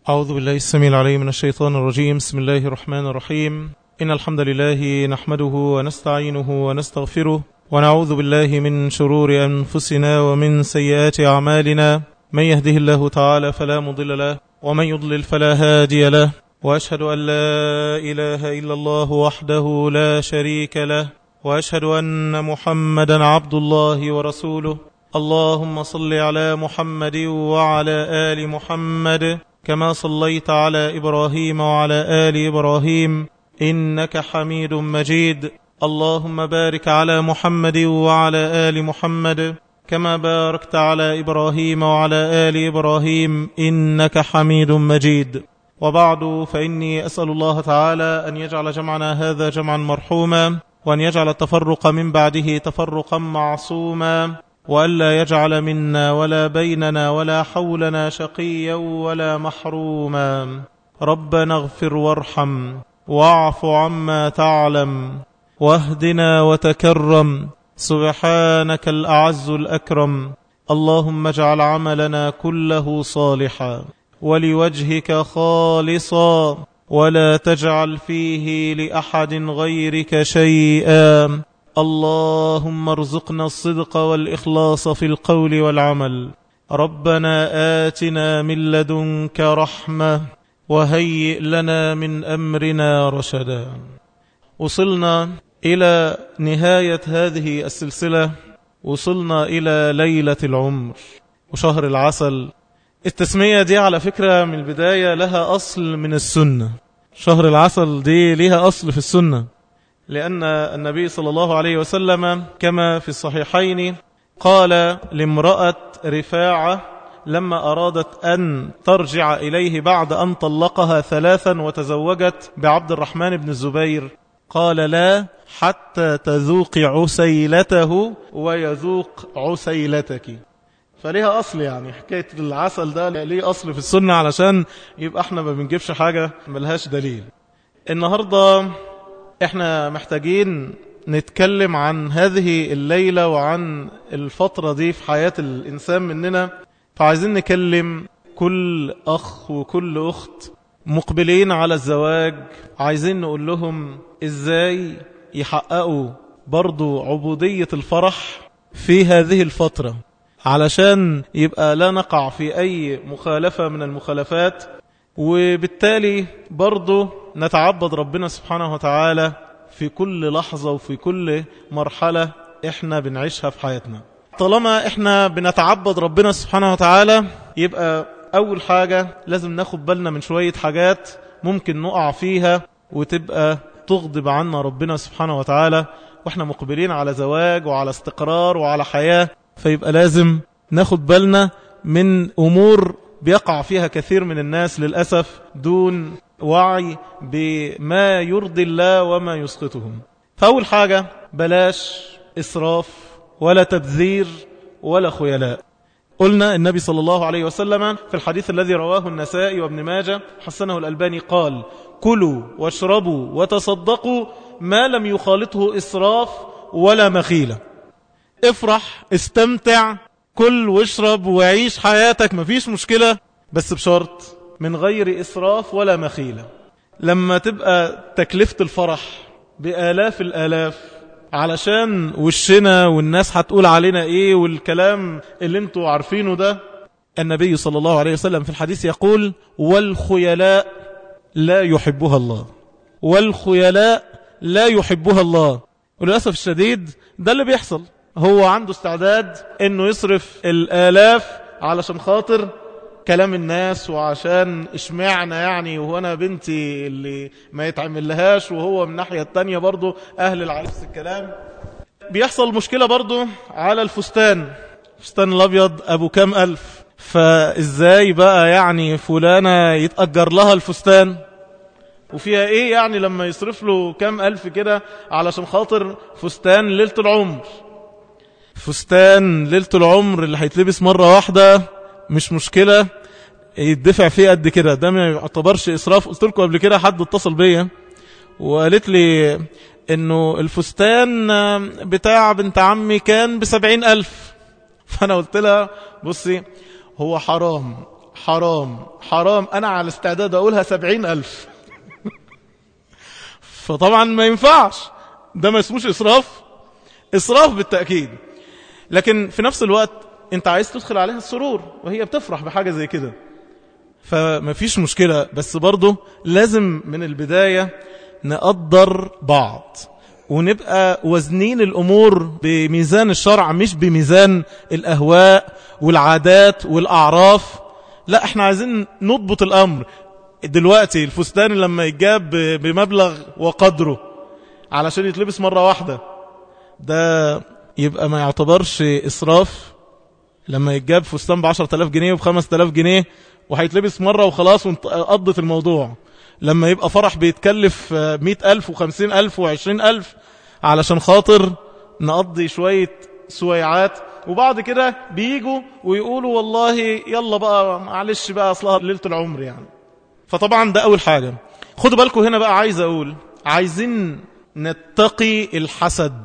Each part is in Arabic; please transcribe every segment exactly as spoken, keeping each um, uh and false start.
أعوذ بالله السميع العليم من الشيطان الرجيم. بسم الله الرحمن الرحيم. إن الحمد لله نحمده ونستعينه ونستغفره ونعوذ بالله من شرور أنفسنا ومن سيئات أعمالنا. من يهده الله تعالى فلا مضل له ومن يضلل فلا هادي له، وأشهد أن لا إله إلا الله وحده لا شريك له، وأشهد أن محمدا عبد الله ورسوله. اللهم صل على محمد وعلى آل محمد كما صليت على إبراهيم وعلى آل إبراهيم إنك حميد مجيد. اللهم بارك على محمد وعلى آل محمد كما باركت على إبراهيم وعلى آل إبراهيم إنك حميد مجيد. وبعد، فإني أسأل الله تعالى أن يجعل جمعنا هذا جمعا مرحوما، وأن يجعل التفرق من بعده تفرقا معصوما، وألا يجعل منا ولا بيننا ولا حولنا شقيا ولا محروما. ربنا اغفر وارحم واعف عما تعلم واهدنا وتكرم، سبحانك الأعز الأكرم. اللهم اجعل عملنا كله صالحا ولوجهك خالصا، ولا تجعل فيه لأحد غيرك شيئا. اللهم ارزقنا الصدق والإخلاص في القول والعمل. ربنا آتنا من لدنك رحمة وهيئ لنا من أمرنا رشدا. وصلنا إلى نهاية هذه السلسلة، وصلنا إلى ليلة العمر وشهر العسل. التسمية دي على فكرة من البداية لها أصل من السنة. شهر العسل دي لها أصل في السنة، لأن النبي صلى الله عليه وسلم كما في الصحيحين قال لامرأة رفاعة لما أرادت أن ترجع إليه بعد أن طلقها ثلاثا وتزوجت بعبد الرحمن بن الزبير، قال لا حتى تذوق عسيلته ويذوق عسيلتك. فليها أصل، يعني حكاية العسل ده ليه أصل في السنة، علشان يبقى احنا ما بنجيبش حاجة ملهاش دليل. النهاردة احنا محتاجين نتكلم عن هذه الليلة وعن الفترة دي في حياة الإنسان مننا. فعايزين نكلم كل أخ وكل أخت مقبلين على الزواج، عايزين نقول لهم إزاي يحققوا برضو عبودية الفرح في هذه الفترة، علشان يبقى لا نقع في أي مخالفة من المخالفات، وبالتالي برضو نتعبد ربنا سبحانه وتعالى في كل لحظة وفي كل مرحلة احنا بنعيشها في حياتنا. طالما احنا بنتعبد ربنا سبحانه وتعالى، يبقى أول حاجة لازم ناخد بالنا من شوية حاجات ممكن نقع فيها وتبقى تغضب عنا ربنا سبحانه وتعالى واحنا مقبلين على زواج وعلى استقرار وعلى حياة. فيبقى لازم ناخد بالنا من أمور بيقع فيها كثير من الناس للأسف دون وعي بما يرضي الله وما يسقطهم. فأول حاجة بلاش إسراف ولا تبذير ولا خيلاء. قلنا النبي صلى الله عليه وسلم في الحديث الذي رواه النسائي وابن ماجه حسنه الألباني قال: كلوا واشربوا وتصدقوا ما لم يخالطه إسراف ولا مخيلة. افرح، استمتع، كل واشرب وعيش حياتك، مفيش مشكلة، بس بشرط من غير إسراف ولا مخيلة. لما تبقى تكلفة الفرح بآلاف الآلاف علشان وشنا والناس هتقول علينا ايه والكلام اللي انتوا عارفينه ده، النبي صلى الله عليه وسلم في الحديث يقول: والخيلاء لا يحبها الله، والخيلاء لا يحبها الله. وللأسف الشديد ده اللي بيحصل، هو عنده استعداد انه يصرف الآلاف علشان خاطر كلام الناس، وعشان اشمعنا يعني وهو انا بنتي اللي ما يتعمل لهاش، وهو من الناحية التانية برضو اهل العريس الكلام. بيحصل مشكلة برضو على الفستان، الفستان الابيض ابو كام الف، فازاي بقى يعني فلانة يتأجر لها الفستان وفيها ايه يعني لما يصرف له كام الف كده علشان خاطر فستان ليلة العمر. فستان ليلة العمر اللي هيتلبس مرة واحدة مش مشكلة يدفع فيه قد كده، ده ما يعتبرش إسراف. قلت لكم قبل كده حد اتصل بيا وقالت لي انه الفستان بتاع بنت عمي كان بسبعين ألف، فأنا قلت لها بصي هو حرام حرام حرام أنا على استعداد أقولها سبعين ألف. فطبعا ما ينفعش، ده ما اسموش إسراف، إسراف بالتأكيد. لكن في نفس الوقت أنت عايز تدخل عليها السرور وهي بتفرح بحاجة زي كده، فما فيش مشكلة. بس برضه لازم من البداية نقدر بعض ونبقى وزنين الأمور بميزان الشرع مش بميزان الأهواء والعادات والأعراف. لا، احنا عايزين نضبط الأمر. دلوقتي الفستان لما يتجاب بمبلغ وقدره علشان يتلبس مرة واحدة، ده يبقى ما يعتبرش إسراف. لما يتجاب فستان بعشرة آلاف جنيه وبخمسة آلاف جنيه وهيتلبس مرة وخلاص وقضت الموضوع. لما يبقى فرح بيتكلف مئة ألف وخمسين ألف وعشرين ألف علشان خاطر نقضي شوية سويعات، وبعد كده بيجوا ويقولوا والله يلا بقى معلش بقى أصلها ليلة العمر يعني. فطبعا ده أول حاجة. خدوا بالكم هنا بقى، عايز أقول عايزين نتقي الحسد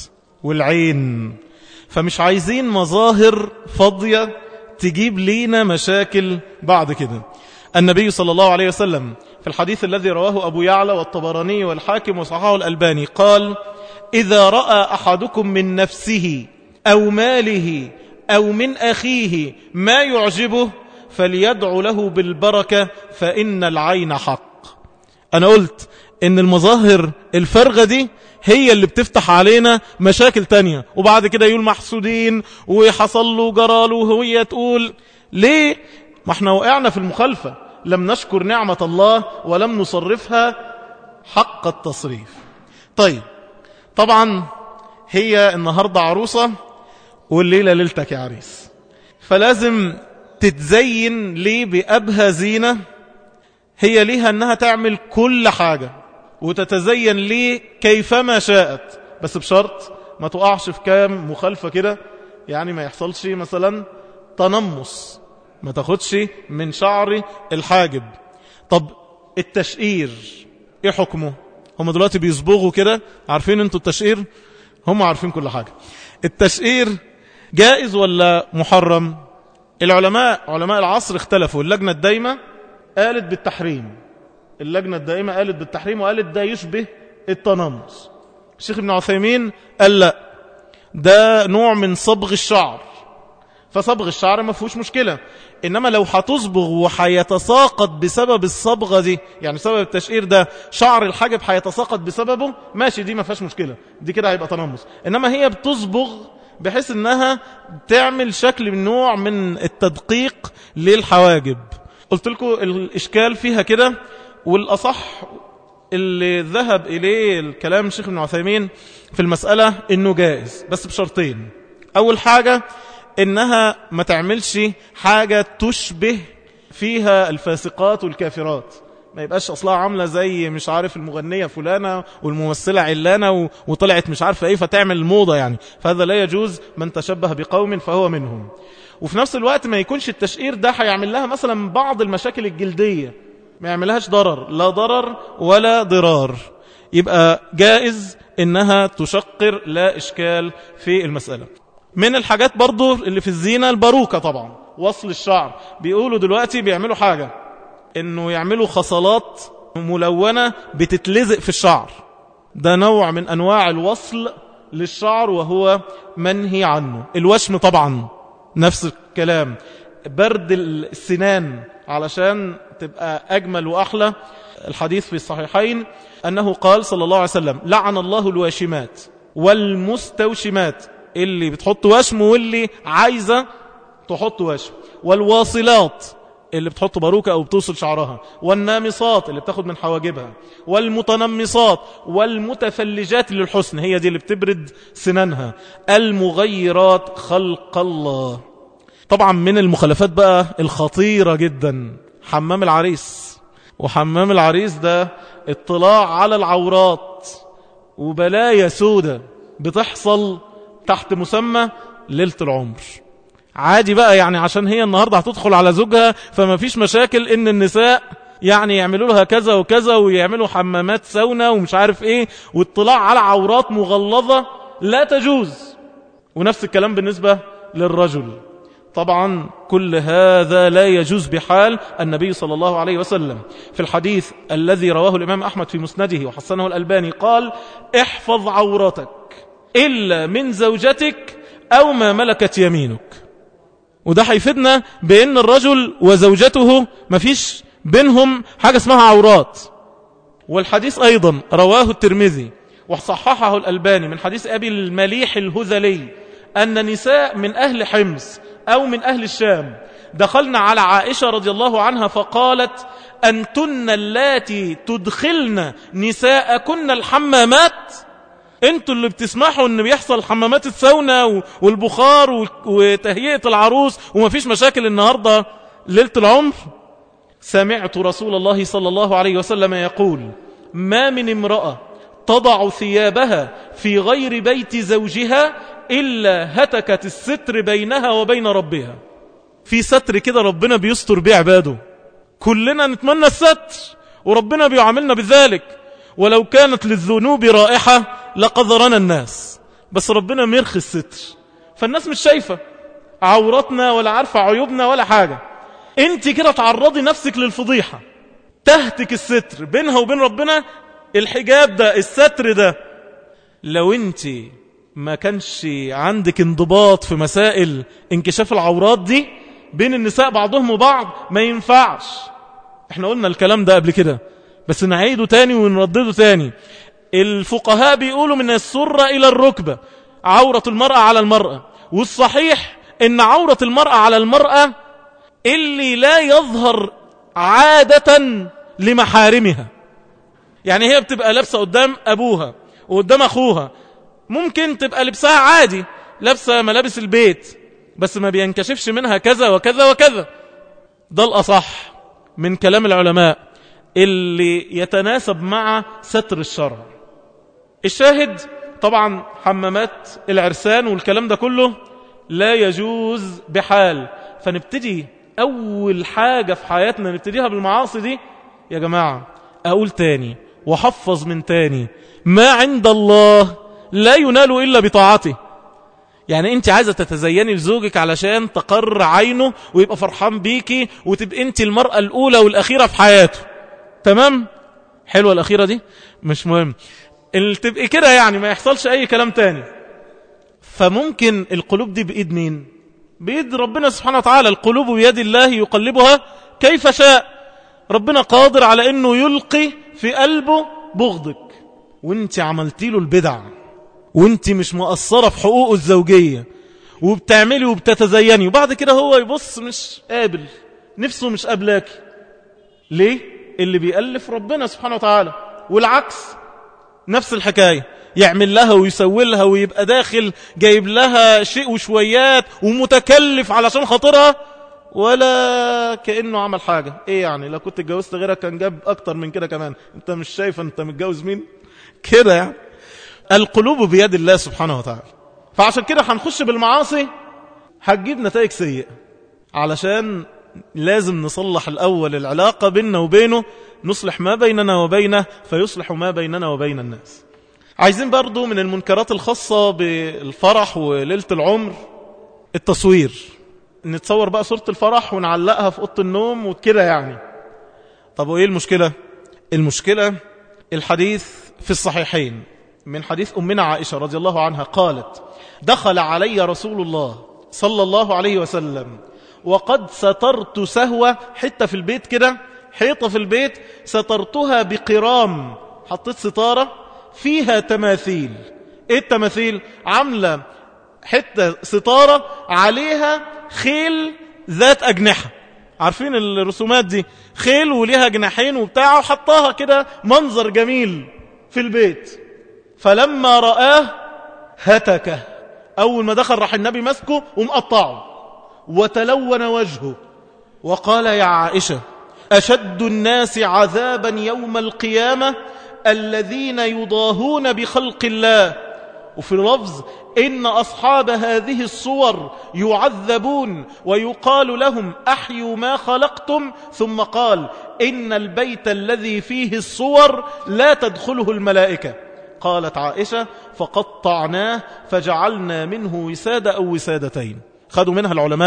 والعين، فمش عايزين مظاهر فاضية تجيب لينا مشاكل بعد كده. النبي صلى الله عليه وسلم في الحديث الذي رواه أبو يعلى والطبراني والحاكم وصححه الألباني قال: إذا رأى أحدكم من نفسه أو ماله أو من أخيه ما يعجبه فليدعو له بالبركة فإن العين حق. أنا قلت إن المظاهر الفارغة دي هي اللي بتفتح علينا مشاكل تانية، وبعد كده يقول محسودين ويحصل له جراله وهي تقول ليه؟ ما احنا وقعنا في المخالفة، لم نشكر نعمة الله ولم نصرفها حق التصريف. طيب، طبعا هي النهاردة عروسة والليلة ليلتك يا عريس، فلازم تتزين ليه بأبهى زينة. هي ليها أنها تعمل كل حاجة وتتزين ليه كيفما شاءت، بس بشرط ما تقعش في كام مخالفة كده، يعني ما يحصلش مثلا تنمص، ما تاخدش من شعر الحاجب. طب التشقير ايه حكمه؟ هم دلوقتي بيصبغوا كده، عارفين انتوا التشقير؟ هم عارفين كل حاجة. التشقير جائز ولا محرم؟ العلماء علماء العصر اختلفوا. اللجنة الدائمة قالت بالتحريم، اللجنة الدائمة قالت بالتحريم وقالت ده يشبه التنمص. الشيخ ابن عثيمين قال لا، ده نوع من صبغ الشعر، فصبغ الشعر ما فيهوش مشكلة. إنما لو هتصبغ وحيتساقط بسبب الصبغة دي، يعني سبب التشقير ده شعر الحاجب حيتساقط بسببه، ماشي، دي ما فيهاش مشكلة، دي كده هيبقى تنمص. إنما هي بتصبغ بحيث إنها تعمل شكل من نوع من التدقيق للحواجب. قلت لكم الإشكال فيها كده، والأصح اللي ذهب إليه الكلام الشيخ ابن عثيمين في المسألة إنه جائز، بس بشرطين. أول حاجة إنها ما تعملش حاجة تشبه فيها الفاسقات والكافرات، ما يبقاش أصلها عاملة زي مش عارف المغنية فلانة والممثلة علانة وطلعت مش عارف ايه فتعمل الموضة يعني، فهذا لا يجوز. من تشبه بقوم فهو منهم. وفي نفس الوقت ما يكونش التشقير ده هيعمل لها مثلا بعض المشاكل الجلدية، ما يعملهاش ضرر، لا ضرر ولا ضرار، يبقى جائز إنها تشقر، لا إشكال في المسألة. من الحاجات برضو اللي في الزينة الباروكة، طبعا وصل الشعر. بيقولوا دلوقتي بيعملوا حاجة إنه يعملوا خصلات ملونة بتتلزق في الشعر، ده نوع من أنواع الوصل للشعر وهو منهي عنه. الوشم طبعا نفس الكلام، برد السنان علشان تبقى أجمل وأحلى. الحديث في الصحيحين أنه قال صلى الله عليه وسلم: لعن الله الواشمات والمستوشمات، اللي بتحط وشم واللي عايزة تحط وشم، والواصلات اللي بتحط باروكة أو بتوصل شعرها، والنامصات اللي بتاخد من حواجبها، والمتنمصات، والمتفلجات للحسن، هي دي اللي بتبرد سنانها، المغيرات خلق الله. طبعا من المخالفات بقى الخطيرة جدا حمام العريس. وحمام العريس ده اطلاع على العورات وبلايا سودة بتحصل تحت مسمى ليلة العمر. عادي بقى يعني، عشان هي النهاردة هتدخل على زوجها، فما فيش مشاكل ان النساء يعني يعملوا لها كذا وكذا ويعملوا حمامات سونا ومش عارف ايه، واطلاع على عورات مغلظة لا تجوز. ونفس الكلام بالنسبة للرجل. طبعا كل هذا لا يجوز بحال. النبي صلى الله عليه وسلم في الحديث الذي رواه الإمام أحمد في مسنده وحسنه الألباني قال: احفظ عورتك إلا من زوجتك أو ما ملكت يمينك. وده هيفيدنا بأن الرجل وزوجته مفيش بينهم حاجة اسمها عورات. والحديث أيضا رواه الترمذي وصححه الألباني من حديث أبي المليح الهذلي أن نساء من أهل حمص أو من أهل الشام دخلنا على عائشة رضي الله عنها فقالت: أنتن اللاتي تدخلن نساءكن الحمامات؟ انتوا اللي بتسمحوا ان بيحصل حمامات الساونا والبخار وتهيئة العروس ومفيش مشاكل النهاردة ليلة العمر؟ سمعت رسول الله صلى الله عليه وسلم يقول: ما من امرأة تضع ثيابها في غير بيت زوجها إلا هتكت الستر بينها وبين ربها. في ستر كده ربنا بيستر بيه عباده، كلنا نتمنى الستر وربنا بيعاملنا بذلك. ولو كانت للذنوب رائحة لقذرنا الناس، بس ربنا مرخي الستر، فالناس مش شايفة عورتنا ولا عارفة عيوبنا ولا حاجة. انت كده تعرضي نفسك للفضيحة، تهتك الستر بينها وبين ربنا. الحجاب ده، الستر ده، لو انت ما كانش عندك انضباط في مسائل انكشاف العورات دي بين النساء بعضهم وبعض ما ينفعش. احنا قلنا الكلام ده قبل كده بس نعيده تاني ونردده تاني. الفقهاء بيقولوا من السرة إلى الركبة عورة المرأة على المرأة، والصحيح ان عورة المرأة على المرأة اللي لا يظهر عادة لمحارمها. يعني هي بتبقى لابسة قدام أبوها وقدام أخوها، ممكن تبقى لبسها عادي، لابسة ملابس البيت، بس ما بينكشفش منها كذا وكذا وكذا. ده الأصح من كلام العلماء اللي يتناسب مع ستر الشرع. الشاهد طبعا حمامات العرسان والكلام ده كله لا يجوز بحال. فنبتدي أول حاجة في حياتنا نبتديها بالمعاصي دي. يا جماعة أقول تاني وحفظ من تاني: ما عند الله لا ينال إلا بطاعته. يعني انت عايزة تتزيني لزوجك علشان تقر عينه ويبقى فرحان بيكي وتبقى انت المرأة الأولى والأخيرة في حياته، تمام؟ حلوة الأخيرة دي مش مهم، اللي تبقى كده يعني ما يحصلش أي كلام تاني. فممكن القلوب دي بإيد مين؟ بإيد ربنا سبحانه وتعالى. القلوب بيد الله يقلبها كيف شاء. ربنا قادر على انه يلقي في قلبه بغضك وانت عملتي له البدع وانت مش مقصرة في حقوقه الزوجية وبتعملي وبتتزيني، وبعد كده هو يبص مش قابل، نفسه مش قابلاكي. ليه؟ اللي بيألف ربنا سبحانه وتعالى. والعكس نفس الحكاية، يعمل لها ويسوي لها ويبقى داخل جايب لها شيء وشويات ومتكلف علشان خاطرها ولا كأنه عمل حاجة. ايه يعني لو كنت اتجوزت غيرك كان جاب اكتر من كده كمان، انت مش شايف انت متجوز مين كده يعني. القلوب بيد الله سبحانه وتعالى. فعشان كده هنخش بالمعاصي هتجيب نتائج سيئة، علشان لازم نصلح الأول العلاقة بيننا وبينه، نصلح ما بيننا وبينه فيصلح ما بيننا وبين الناس. عايزين برضو من المنكرات الخاصة بالفرح وليلة العمر التصوير. نتصور بقى صورة الفرح ونعلقها في أوضة النوم وكده يعني. طب وإيه المشكلة؟ المشكلة الحديث في الصحيحين من حديث أمنا عائشة رضي الله عنها قالت: دخل علي رسول الله صلى الله عليه وسلم وقد سترت سهوة، حتة في البيت كده، حيطة في البيت سترتها بقرام، حطيت ستارة فيها تماثيل. ايه التماثيل؟ عاملة حتة ستارة عليها خيل ذات أجنحة، عارفين الرسومات دي، خيل وليها جناحين وبتاعه، وحطاها كده منظر جميل في البيت. فلما رآه هتكه، أول ما دخل راح النبي مسكه ومقطعه وتلون وجهه وقال: يا عائشة، أشد الناس عذابا يوم القيامة الذين يضاهون بخلق الله. وفي لفظ: إن أصحاب هذه الصور يعذبون ويقال لهم أحيوا ما خلقتم. ثم قال: إن البيت الذي فيه الصور لا تدخله الملائكة. قالت عائشة: فقطعناه فجعلنا منه وسادة أو وسادتين. خدوا منها العلماء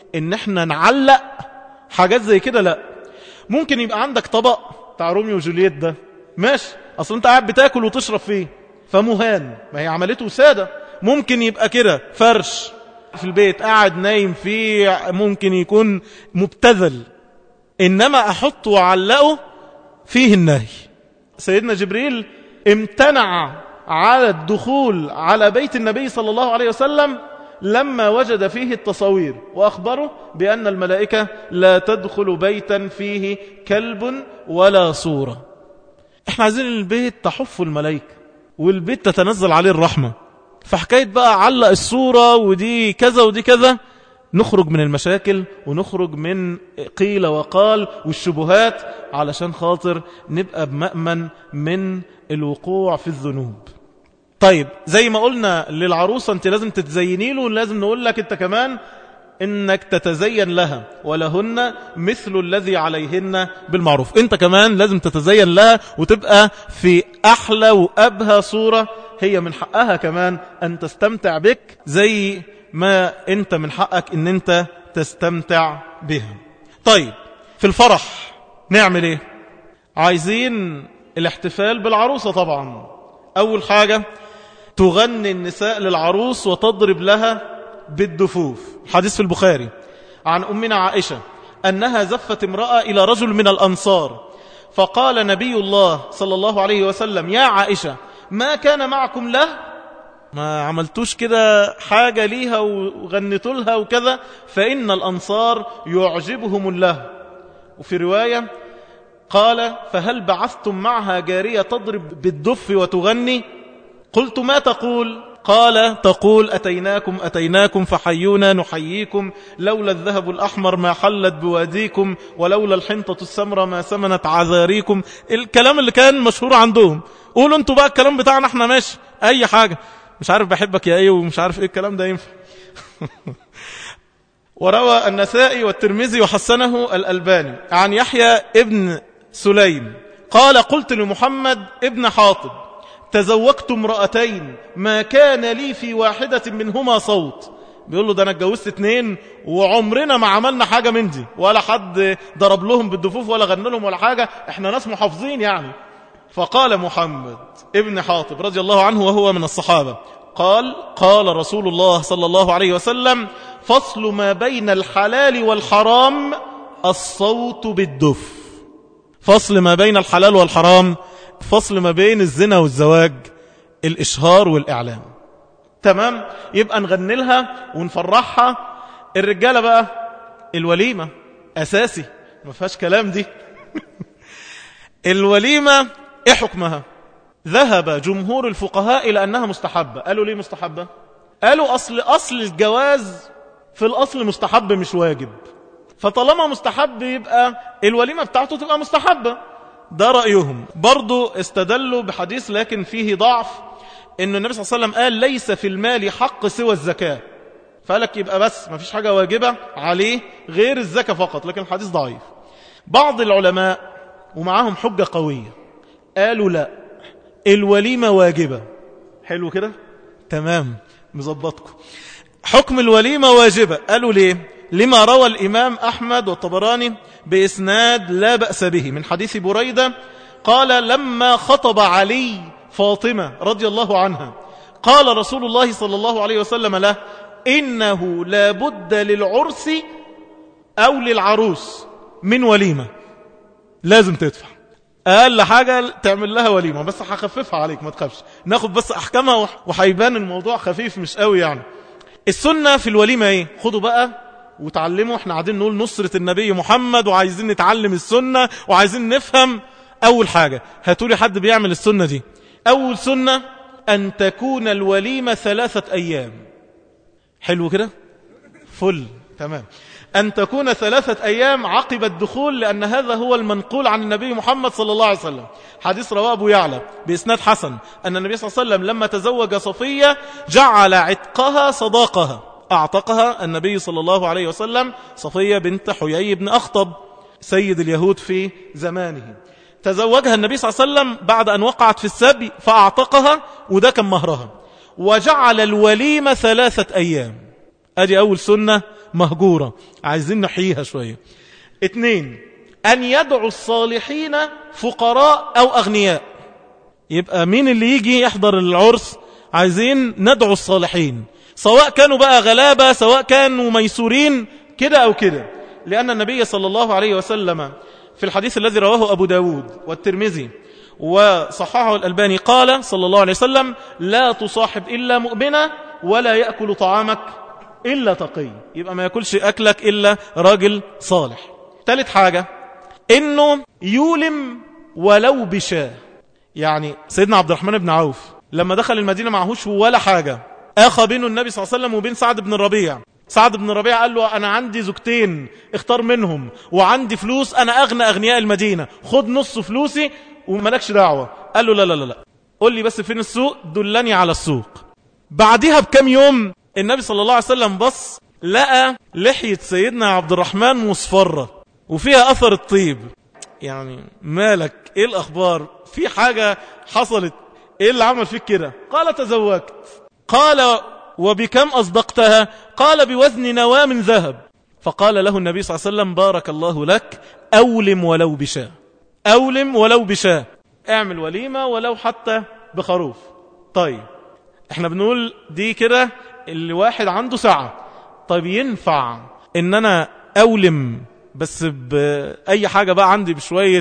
ان احنا نعلق حاجات زي كده. لا، ممكن يبقى عندك طبق بتاع روميو وجولييت ده ماشي، اصلا انت قاعد بتاكل وتشرب فيه فمهان، ما هي عملته سادة. ممكن يبقى كده فرش في البيت قاعد نايم فيه، ممكن يكون مبتذل، انما احطه وعلقه فيه النهي. سيدنا جبريل امتنع على الدخول على بيت النبي صلى الله عليه وسلم لما وجد فيه التصوير، وأخبره بأن الملائكة لا تدخل بيتا فيه كلب ولا صورة. احنا عايزين البيت تحف الملائكة والبيت تتنزل عليه الرحمة، فحكاية بقى علق الصورة ودي كذا ودي كذا، نخرج من المشاكل ونخرج من قيل وقال والشبهات علشان خاطر نبقى بمأمن من الوقوع في الذنوب. طيب زي ما قلنا للعروسة انت لازم تتزيني له، لازم نقول لك انت كمان انك تتزين لها، ولهن مثل الذي عليهن بالمعروف. انت كمان لازم تتزين لها وتبقى في احلى وابهى صورة، هي من حقها كمان ان تستمتع بك زي ما انت من حقك ان انت تستمتع بها. طيب في الفرح نعمل ايه؟ عايزين الاحتفال بالعروسة طبعا. اول حاجة تغني النساء للعروس وتضرب لها بالدفوف. الحديث في البخاري عن أمنا عائشة أنها زفت امرأة إلى رجل من الأنصار، فقال نبي الله صلى الله عليه وسلم: يا عائشة ما كان معكم له؟ ما عملتوش كده حاجة ليها وغنتوا لها وكذا؟ فإن الأنصار يعجبهم الله. وفي رواية قال: فهل بعثتم معها جارية تضرب بالدف وتغني؟ قلت: ما تقول؟ قال: تقول: أتيناكم أتيناكم فحيونا نحييكم، لولا الذهب الأحمر ما حلت بواديكم، ولولا الحنطة السمراء ما سمنت عذاريكم. الكلام اللي كان مشهور عندهم. قولوا انتوا بقى الكلام بتاعنا احنا ماشي أي حاجة، مش عارف بحبك يا ايه ومش عارف ايه الكلام ده ينفع. وروى النسائي والترمذي وحسنه الألباني عن يحيى ابن سليم قال: قلت لمحمد ابن حاطب: تزوجت امرأتين ما كان لي في واحدة منهما صوت. بيقول له ده انا اتجوزت اتنين وعمرنا ما عملنا حاجة من دي، ولا حد ضرب لهم بالدفوف ولا غنى لهم ولا حاجة، احنا ناس محافظين يعني. فقال محمد ابن حاطب رضي الله عنه وهو من الصحابة، قال: قال رسول الله صلى الله عليه وسلم: فصل ما بين الحلال والحرام الصوت بالدف. فصل ما بين الحلال والحرام، فصل ما بين الزنا والزواج، الإشهار والإعلام. تمام؟ يبقى نغني لها ونفرحها. الرجالة بقى الوليمة أساسي، ما فيهاش كلام دي. الوليمة إيه حكمها؟ ذهب جمهور الفقهاء إلى أنها مستحبة. قالوا ليه مستحبة؟ قالوا أصل أصل الجواز في الأصل مستحب مش واجب، فطالما مستحب يبقى الوليمة بتاعته تبقى مستحبة. ده رأيهم. برضو استدلوا بحديث لكن فيه ضعف، إن النبي صلى الله عليه وسلم قال: ليس في المال حق سوى الزكاة. فقالك يبقى بس ما فيش حاجة واجبة عليه غير الزكاة فقط، لكن الحديث ضعيف. بعض العلماء ومعاهم حجة قوية قالوا لا، الوليمة واجبة. حلو كده؟ تمام، مظبطكم. حكم الوليمة واجبة. قالوا ليه؟ لما روى الإمام أحمد والطبراني بإسناد لا بأس به من حديث بريدة قال: لما خطب علي فاطمة رضي الله عنها قال رسول الله صلى الله عليه وسلم له: إنه لا بد للعرس أو للعروس من وليمة، لازم تدفع أقل حاجة تعمل لها وليمة. بس هخففها عليك ما تخافش، ناخد بس أحكامها وحيبان الموضوع خفيف مش قوي يعني. السنة في الوليمة ايه؟ خدوا بقى وتعلموا، احنا قاعدين نقول نصرة النبي محمد وعايزين نتعلم السنة وعايزين نفهم. أول حاجة هاتولي حد بيعمل السنة دي. أول سنة أن تكون الوليمة ثلاثة أيام. حلو كده؟ فل تمام. أن تكون ثلاثة أيام عقب الدخول، لأن هذا هو المنقول عن النبي محمد صلى الله عليه وسلم. حديث رواه أبو يعلى بإسناد حسن أن النبي صلى الله عليه وسلم لما تزوج صفية جعل عتقها صداقها، أعتقها النبي صلى الله عليه وسلم صفية بنت حيي بن أخطب سيد اليهود في زمانه. تزوجها النبي صلى الله عليه وسلم بعد أن وقعت في السبي فأعتقها، وده كان مهرها. وجعل الوليمة ثلاثة أيام. أدي أول سنة مهجورة، عايزين نحييها شوية. اتنين، أن يدعو الصالحين فقراء أو أغنياء. يبقى مين اللي يجي يحضر العرس؟ عايزين ندعو الصالحين، سواء كانوا بقى غلابة سواء كانوا ميسورين كده أو كده. لأن النبي صلى الله عليه وسلم في الحديث الذي رواه أبو داود والترمذي وصححه الألباني قال صلى الله عليه وسلم: لا تصاحب إلا مؤمنة ولا يأكل طعامك إلا تقي. يبقى ما يأكلش أكلك إلا راجل صالح. ثالث حاجة إنه يولم ولو بشاه. يعني سيدنا عبد الرحمن بن عوف لما دخل المدينة معهوش ولا حاجة، آخى بينه النبي صلى الله عليه وسلم وبين سعد بن الربيع. سعد بن الربيع قال له: أنا عندي زوجتين اختار منهم، وعندي فلوس، أنا أغنى أغنياء المدينة، خد نص فلوسي وملكش دعوة. قال له: لا لا لا لا، قل لي بس فين السوق، دلني على السوق. بعدها بكم يوم النبي صلى الله عليه وسلم بص لقى لحية سيدنا عبد الرحمن مصفرة وفيها أثر الطيب. يعني مالك، ايه الأخبار، في حاجة حصلت، ايه اللي عمل فيك كده؟ قال: تزوجت. قال: وبكم أصدقتها؟ قال: بوزن نواة من ذهب. فقال له النبي صلى الله عليه وسلم: بارك الله لك، أولم ولو بشاه، أولم ولو بشاه، اعمل وليمة ولو حتى بخروف. طيب احنا بنقول دي كده اللي واحد عنده ساعة. طيب ينفع ان انا أولم بس بأي حاجة بقى عندي، بشوية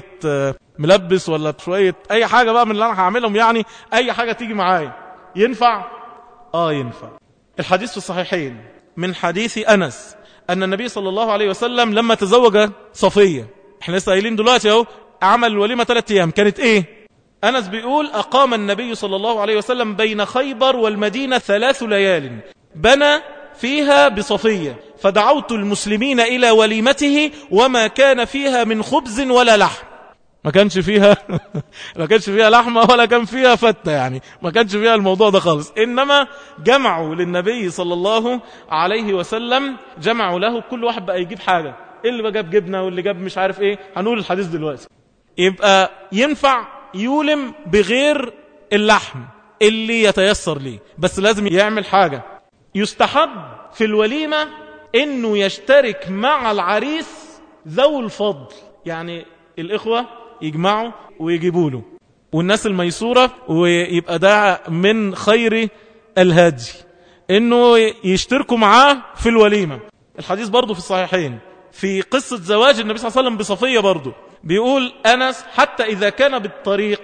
ملبس ولا بشوية أي حاجة بقى من اللي أنا هعملهم، يعني أي حاجة تيجي معايا، ينفع؟ آه ينفع. الحديث في الصحيحين من حديث أنس أن النبي صلى الله عليه وسلم لما تزوج صفية، احنا لسه قايلين دلوقتي اهو، عمل الوليمة ثلاثة أيام. كانت إيه؟ أنس بيقول: أقام النبي صلى الله عليه وسلم بين خيبر والمدينة ثلاث ليال بنى فيها بصفية، فدعوت المسلمين إلى وليمته وما كان فيها من خبز ولا لحم. ما كانش فيها ما كانش فيها لحمة ولا كان فيها فتة، يعني ما كانش فيها الموضوع ده خالص. إنما جمعوا للنبي صلى الله عليه وسلم، جمعوا له، كل واحد بقى يجيب حاجة، اللي بقى جاب جبنة واللي جاب مش عارف إيه، هنقول الحديث دلوقتي. يبقى ينفع يولم بغير اللحم اللي يتيسر ليه، بس لازم يعمل حاجة. يستحب في الوليمة إنه يشترك مع العريس ذو الفضل، يعني الإخوة يجمعوا ويجيبوا له، والناس الميسورة، ويبقى ده من خير الهدي إنه يشتركوا معاه في الوليمة. الحديث برضو في الصحيحين في قصة زواج النبي صلى الله عليه وسلم بصفية، برضو بيقول أنس: حتى إذا كان بالطريق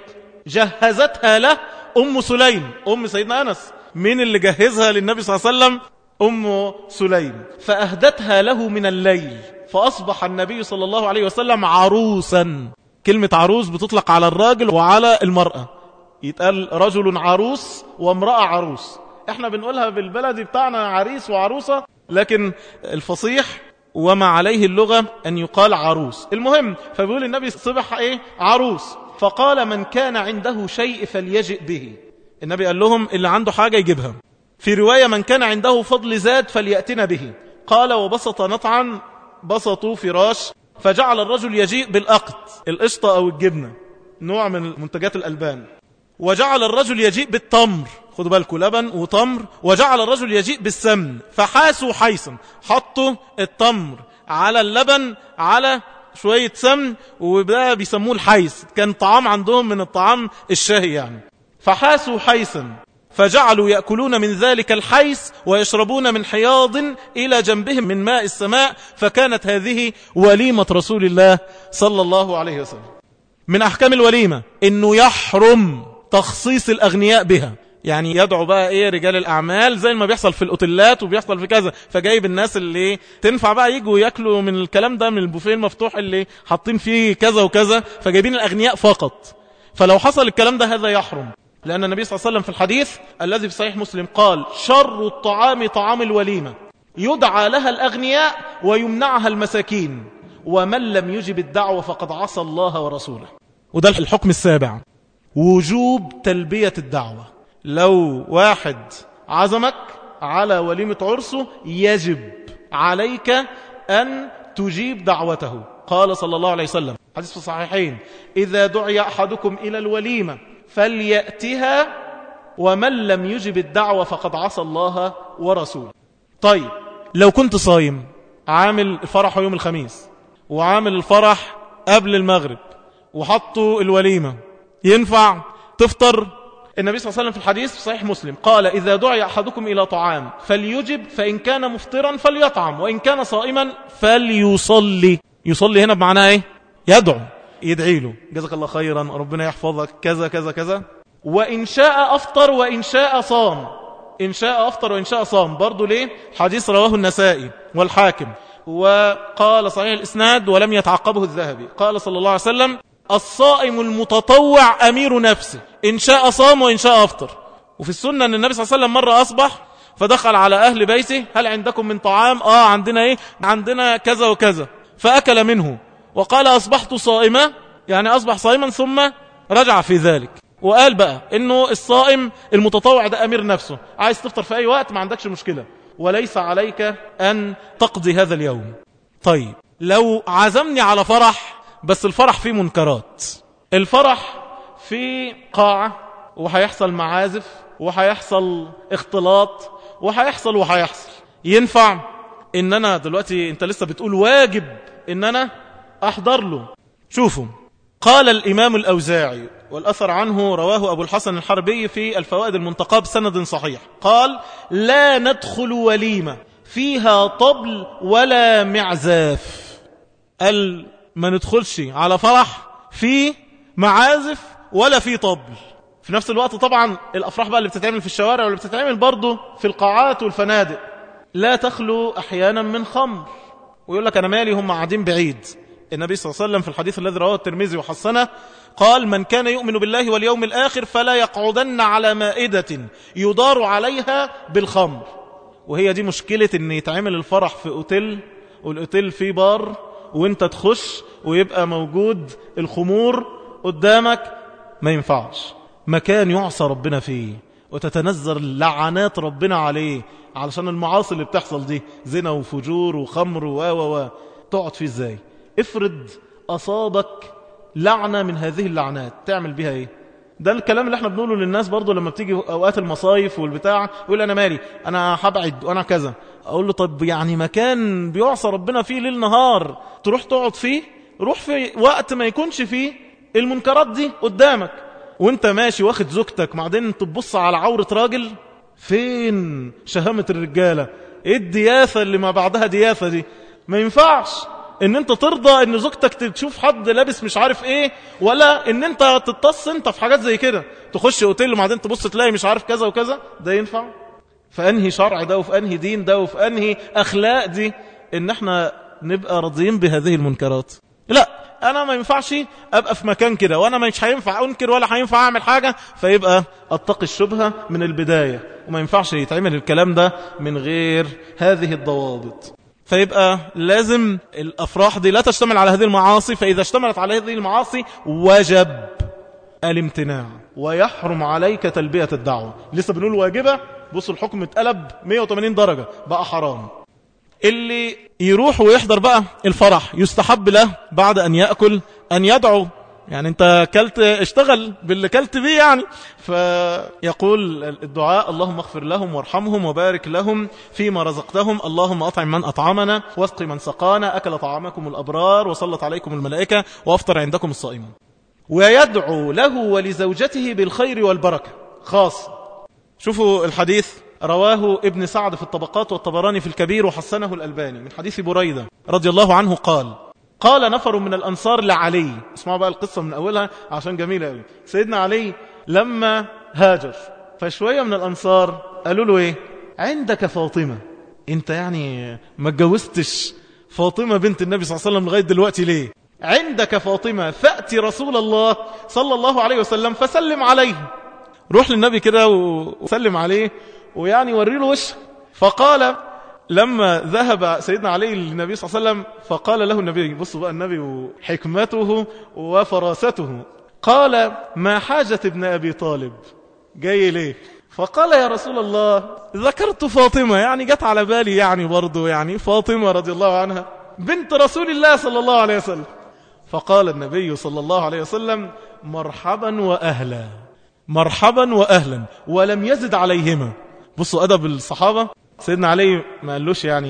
جهزتها له أم سليم. أم سيدنا أنس مين اللي جهزها للنبي صلى الله عليه وسلم؟ أم سليم. فأهدتها له من الليل، فأصبح النبي صلى الله عليه وسلم عروسا. كلمة عروس بتطلق على الراجل وعلى المرأة، يتقال رجل عروس وامرأة عروس. احنا بنقولها بالبلد بتاعنا عريس وعروسة، لكن الفصيح وما عليه اللغة أن يقال عروس. المهم، فبيقول النبي صبح ايه؟ عروس. فقال: من كان عنده شيء فليجئ به. النبي قال لهم اللي عنده حاجة يجيبها. في رواية: من كان عنده فضل زاد فليأتنا به. قال: وبسط نطعا، بسطوا فراش، فجعل الرجل يجيء بالأقط، القشطة أو الجبنة، نوع من منتجات الألبان. وجعل الرجل يجيء بالتمر، خدوا بالكم، لبن وتمر. وجعل الرجل يجيء بالسمن، فحاسوا حيثا، حطوا التمر على اللبن على شوية سمن، وده بيسموه الحيث، كان طعام عندهم من الطعام الشهي يعني. فحاسوا حيثا، فجعلوا يأكلون من ذلك الحيث ويشربون من حياض إلى جنبهم من ماء السماء. فكانت هذه وليمة رسول الله صلى الله عليه وسلم. من أحكام الوليمة إنه يحرم تخصيص الأغنياء بها، يعني يدعو بقى إيه رجال الأعمال زي ما بيحصل في الأوتيلات وبيحصل في كذا، فجايب الناس اللي تنفع بقى يجوا يأكلوا من الكلام ده، من البوفيه المفتوح اللي حاطين فيه كذا وكذا، فجايبين الأغنياء فقط. فلو حصل الكلام ده هذا يحرم، لأن النبي صلى الله عليه وسلم في الحديث الذي في صحيح مسلم قال: شر الطعام طعام الوليمة، يدعى لها الأغنياء ويمنعها المساكين، ومن لم يجب الدعوة فقد عصى الله ورسوله. وده الحكم السابع، وجوب تلبية الدعوة. لو واحد عزمك على وليمة عرسه يجب عليك أن تجيب دعوته. قال صلى الله عليه وسلم حديث في الصحيحين: إذا دعي أحدكم إلى الوليمة فليأتها، ومن لم يجب الدعوة فقد عصى الله ورسوله. طيب لو كنت صايم عامل الفرح يوم الخميس وعامل الفرح قبل المغرب وحطوا الوليمة، ينفع تفطر؟ النبي صلى الله عليه وسلم في الحديث في صحيح مسلم قال: إذا دعي أحدكم إلى طعام فليجب، فإن كان مفطرا فليطعم، وإن كان صائما فليصلي. يصلي هنا بمعنى ايه؟ يدعو، يدعي له جزاك الله خيرا، ربنا يحفظك، كذا كذا كذا. وإن شاء أفطر وإن شاء صام، إن شاء أفطر وإن شاء صام برضو. ليه؟ حديث رواه النسائي والحاكم، وقال صحيح الإسناد ولم يتعقبه الذهبي، قال صلى الله عليه وسلم: الصائم المتطوع أمير نفسه، إن شاء صام وإن شاء أفطر. وفي السنة أن النبي صلى الله عليه وسلم مرة أصبح فدخل على أهل بيته: هل عندكم من طعام؟ آه عندنا إيه؟ عندنا كذا وكذا، فأكل منه وقال: أصبحت صائمة، يعني أصبح صائما، ثم رجع في ذلك وقال بقى إنه الصائم المتطوع ده أمير نفسه، عايز تفطر في أي وقت ما عندكش مشكلة، وليس عليك أن تقضي هذا اليوم. طيب لو عزمني على فرح بس الفرح فيه منكرات، الفرح في قاعة وهيحصل معازف وهيحصل اختلاط وهيحصل وهيحصل، ينفع ان انا دلوقتي انت لسه بتقول واجب ان انا احضر له؟ شوفوا، قال الامام الاوزاعي والاثر عنه رواه ابو الحسن الحربي في الفوائد المنتقاه بسند صحيح، قال: لا ندخل وليمة فيها طبل ولا معزاف. قال ما ندخلش على فرح في معازف ولا في طبل. في نفس الوقت طبعا الافراح بقى اللي بتتعمل في الشوارع واللي بتتعمل برضه في القاعات والفنادق لا تخلو احيانا من خمر، ويقول لك انا مالي، هم قاعدين بعيد. النبي صلى الله عليه وسلم في الحديث الذي رواه الترمذي وحسنه قال: من كان يؤمن بالله واليوم الآخر فلا يقعدن على مائدة يدار عليها بالخمر. وهي دي مشكلة ان يتعمل الفرح في اوتيل والاوتيل فيه بار وانت تخش ويبقى موجود الخمور قدامك، ما ينفعش. مكان يعصى ربنا فيه وتتنزل لعنات ربنا عليه علشان المعاصي اللي بتحصل دي، زنا وفجور وخمر و و و تقعد فيه ازاي؟ افرض اصابك لعنة من هذه اللعنات، تعمل بها ايه؟ ده الكلام اللي احنا بنقوله للناس برضو لما بتيجي اوقات المصايف والبتاع، يقول انا مالي، انا هبعد وانا كذا. اقول له طب يعني مكان بيعصى ربنا فيه ليل نهار تروح تقعد فيه؟ روح في وقت ما يكونش فيه المنكرات دي قدامك وانت ماشي واخد زوجتك، بعدين تبص على عورة راجل. فين شهامة الرجالة؟ ايه الدياثة اللي ما بعدها دياثة دي؟ ما ينفعش ان انت ترضى ان زوجتك تشوف حد لابس مش عارف ايه، ولا ان انت تتص انت في حاجات زي كده، تخش اوتيل وبعدين تبص تلاقي مش عارف كذا وكذا. ده ينفع؟ فانهي شرع ده وفي انهي دين ده وفي انهي اخلاق دي ان احنا نبقى راضيين بهذه المنكرات؟ لا، انا ما ينفعش ابقى في مكان كده وانا مش هينفع انكر ولا هينفع اعمل حاجة، فيبقى اتقي الشبهة من البداية، وما ينفعش يتعمل الكلام ده من غير هذه الضوابط. فيبقى لازم الأفراح دي لا تشتمل على هذه المعاصي، فإذا اشتملت على هذه المعاصي وجب الامتناع ويحرم عليك تلبية الدعوة. لسه بنقول واجبة، بصوا الحكم اتقلب مية وتمانين درجة، بقى حرام. اللي يروح ويحضر بقى الفرح يستحب له بعد أن يأكل أن يدعو، يعني انت كلت اشتغل باللي كلت بيه يعني، فيقول الدعاء: اللهم اغفر لهم وارحمهم وبارك لهم فيما رزقتهم، اللهم اطعم من اطعمنا واسق من سقانا، اكل طعامكم الابرار وصلت عليكم الملائكة وافطر عندكم الصائمون. ويدعو له ولزوجته بالخير والبركة خاص. شوفوا الحديث رواه ابن سعد في الطبقات والطبراني في الكبير وحسنه الألباني من حديث بريدة رضي الله عنه قال: قال نفر من الأنصار لعلي، اسمعوا بقى القصة من أولها عشان جميلة قوي. سيدنا علي لما هاجر فشوية من الأنصار قالوا له ايه؟ عندك فاطمة، انت يعني ما اتجوزتش فاطمة بنت النبي صلى الله عليه وسلم لغاية دلوقتي ليه؟ عندك فاطمة فأتي رسول الله صلى الله عليه وسلم فسلم عليه، روح للنبي كده وسلم عليه ويعني وري له وشه. فقال لما ذهب سيدنا علي للنبي صلى الله عليه وسلم فقال له النبي، بصوا بقى النبي وحكمته وفراسته، قال: ما حاجة ابن أبي طالب، جاي ليه؟ فقال: يا رسول الله ذكرت فاطمة، يعني جت على بالي يعني برضو يعني فاطمة رضي الله عنها بنت رسول الله صلى الله عليه وسلم. فقال النبي صلى الله عليه وسلم: مرحبا وأهلا، مرحبا وأهلا، ولم يزد عليهما. بصوا أدب الصحابة، سيدنا علي ما قالوش يعني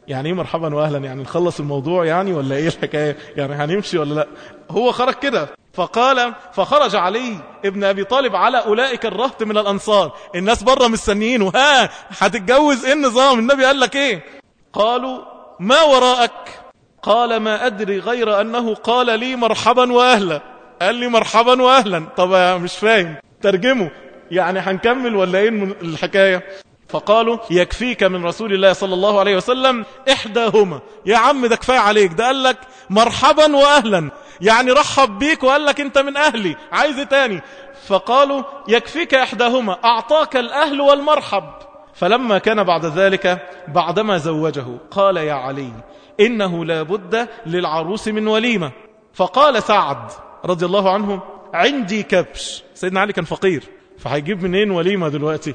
يعني ايه مرحبا واهلا؟ يعني نخلص الموضوع يعني ولا ايه الحكايه؟ يعني هنمشي ولا لا؟ هو خرج كده. فقال فخرج علي ابن ابي طالب على اولئك الرهط من الانصار، الناس بره مستنيين، وها هتتجوز ايه النظام؟ النبي قال لك ايه؟ قالوا ما وراءك؟ قال ما ادري غير انه قال لي مرحبا واهلا. قال لي مرحبا واهلا. طب مش فاهم، ترجمه يعني هنكمل ولا ايه الحكايه؟ فقالوا يكفيك من رسول الله صلى الله عليه وسلم إحداهما. يا عم ده كفاية عليك، ده قال لك مرحبا وأهلا، يعني رحب بيك وقال لك أنت من أهلي، عايز تاني؟ فقالوا يكفيك إحداهما، أعطاك الأهل والمرحب. فلما كان بعد ذلك بعدما زوجه قال يا علي إنه لا بد للعروس من وليمة. فقال سعد رضي الله عنه عندي كبش. سيدنا علي كان فقير، فهيجيب منين وليمة دلوقتي؟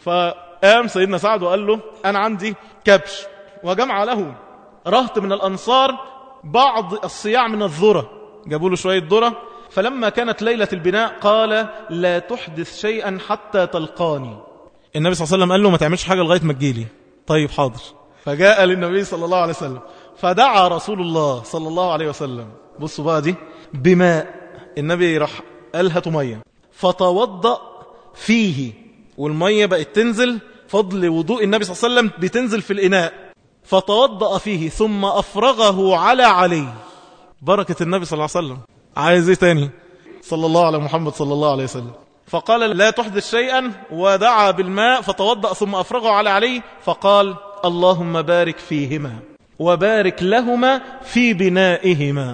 فقام سيدنا سعد وقال له أنا عندي كبش. وجمع له رهط من الأنصار بعض الصياع من الذرة، جابوا له شوية ذرة. فلما كانت ليلة البناء قال لا تحدث شيئا حتى تلقاني. النبي صلى الله عليه وسلم قال له ما تعملش حاجة لغاية ما تجيلي. طيب حاضر. فجاء للنبي صلى الله عليه وسلم فدعا رسول الله صلى الله عليه وسلم، بصوا بقى دي، بماء. النبي راح قال هاتوا مية، فتوضأ فيه، والمية بقت تنزل، فضل وضوء النبي صلى الله عليه وسلم بتنزل في الإناء. فتوضأ فيه ثم أفرغه على علي. بركة النبي صلى الله عليه وسلم. عايز ايه تاني؟ صلى الله على محمد صلى الله عليه وسلم. فقال لا تحدث شيئا، ودعا بالماء فتوضأ ثم أفرغه على علي. فقال اللهم بارك فيهما وبارك لهما في بنائهما.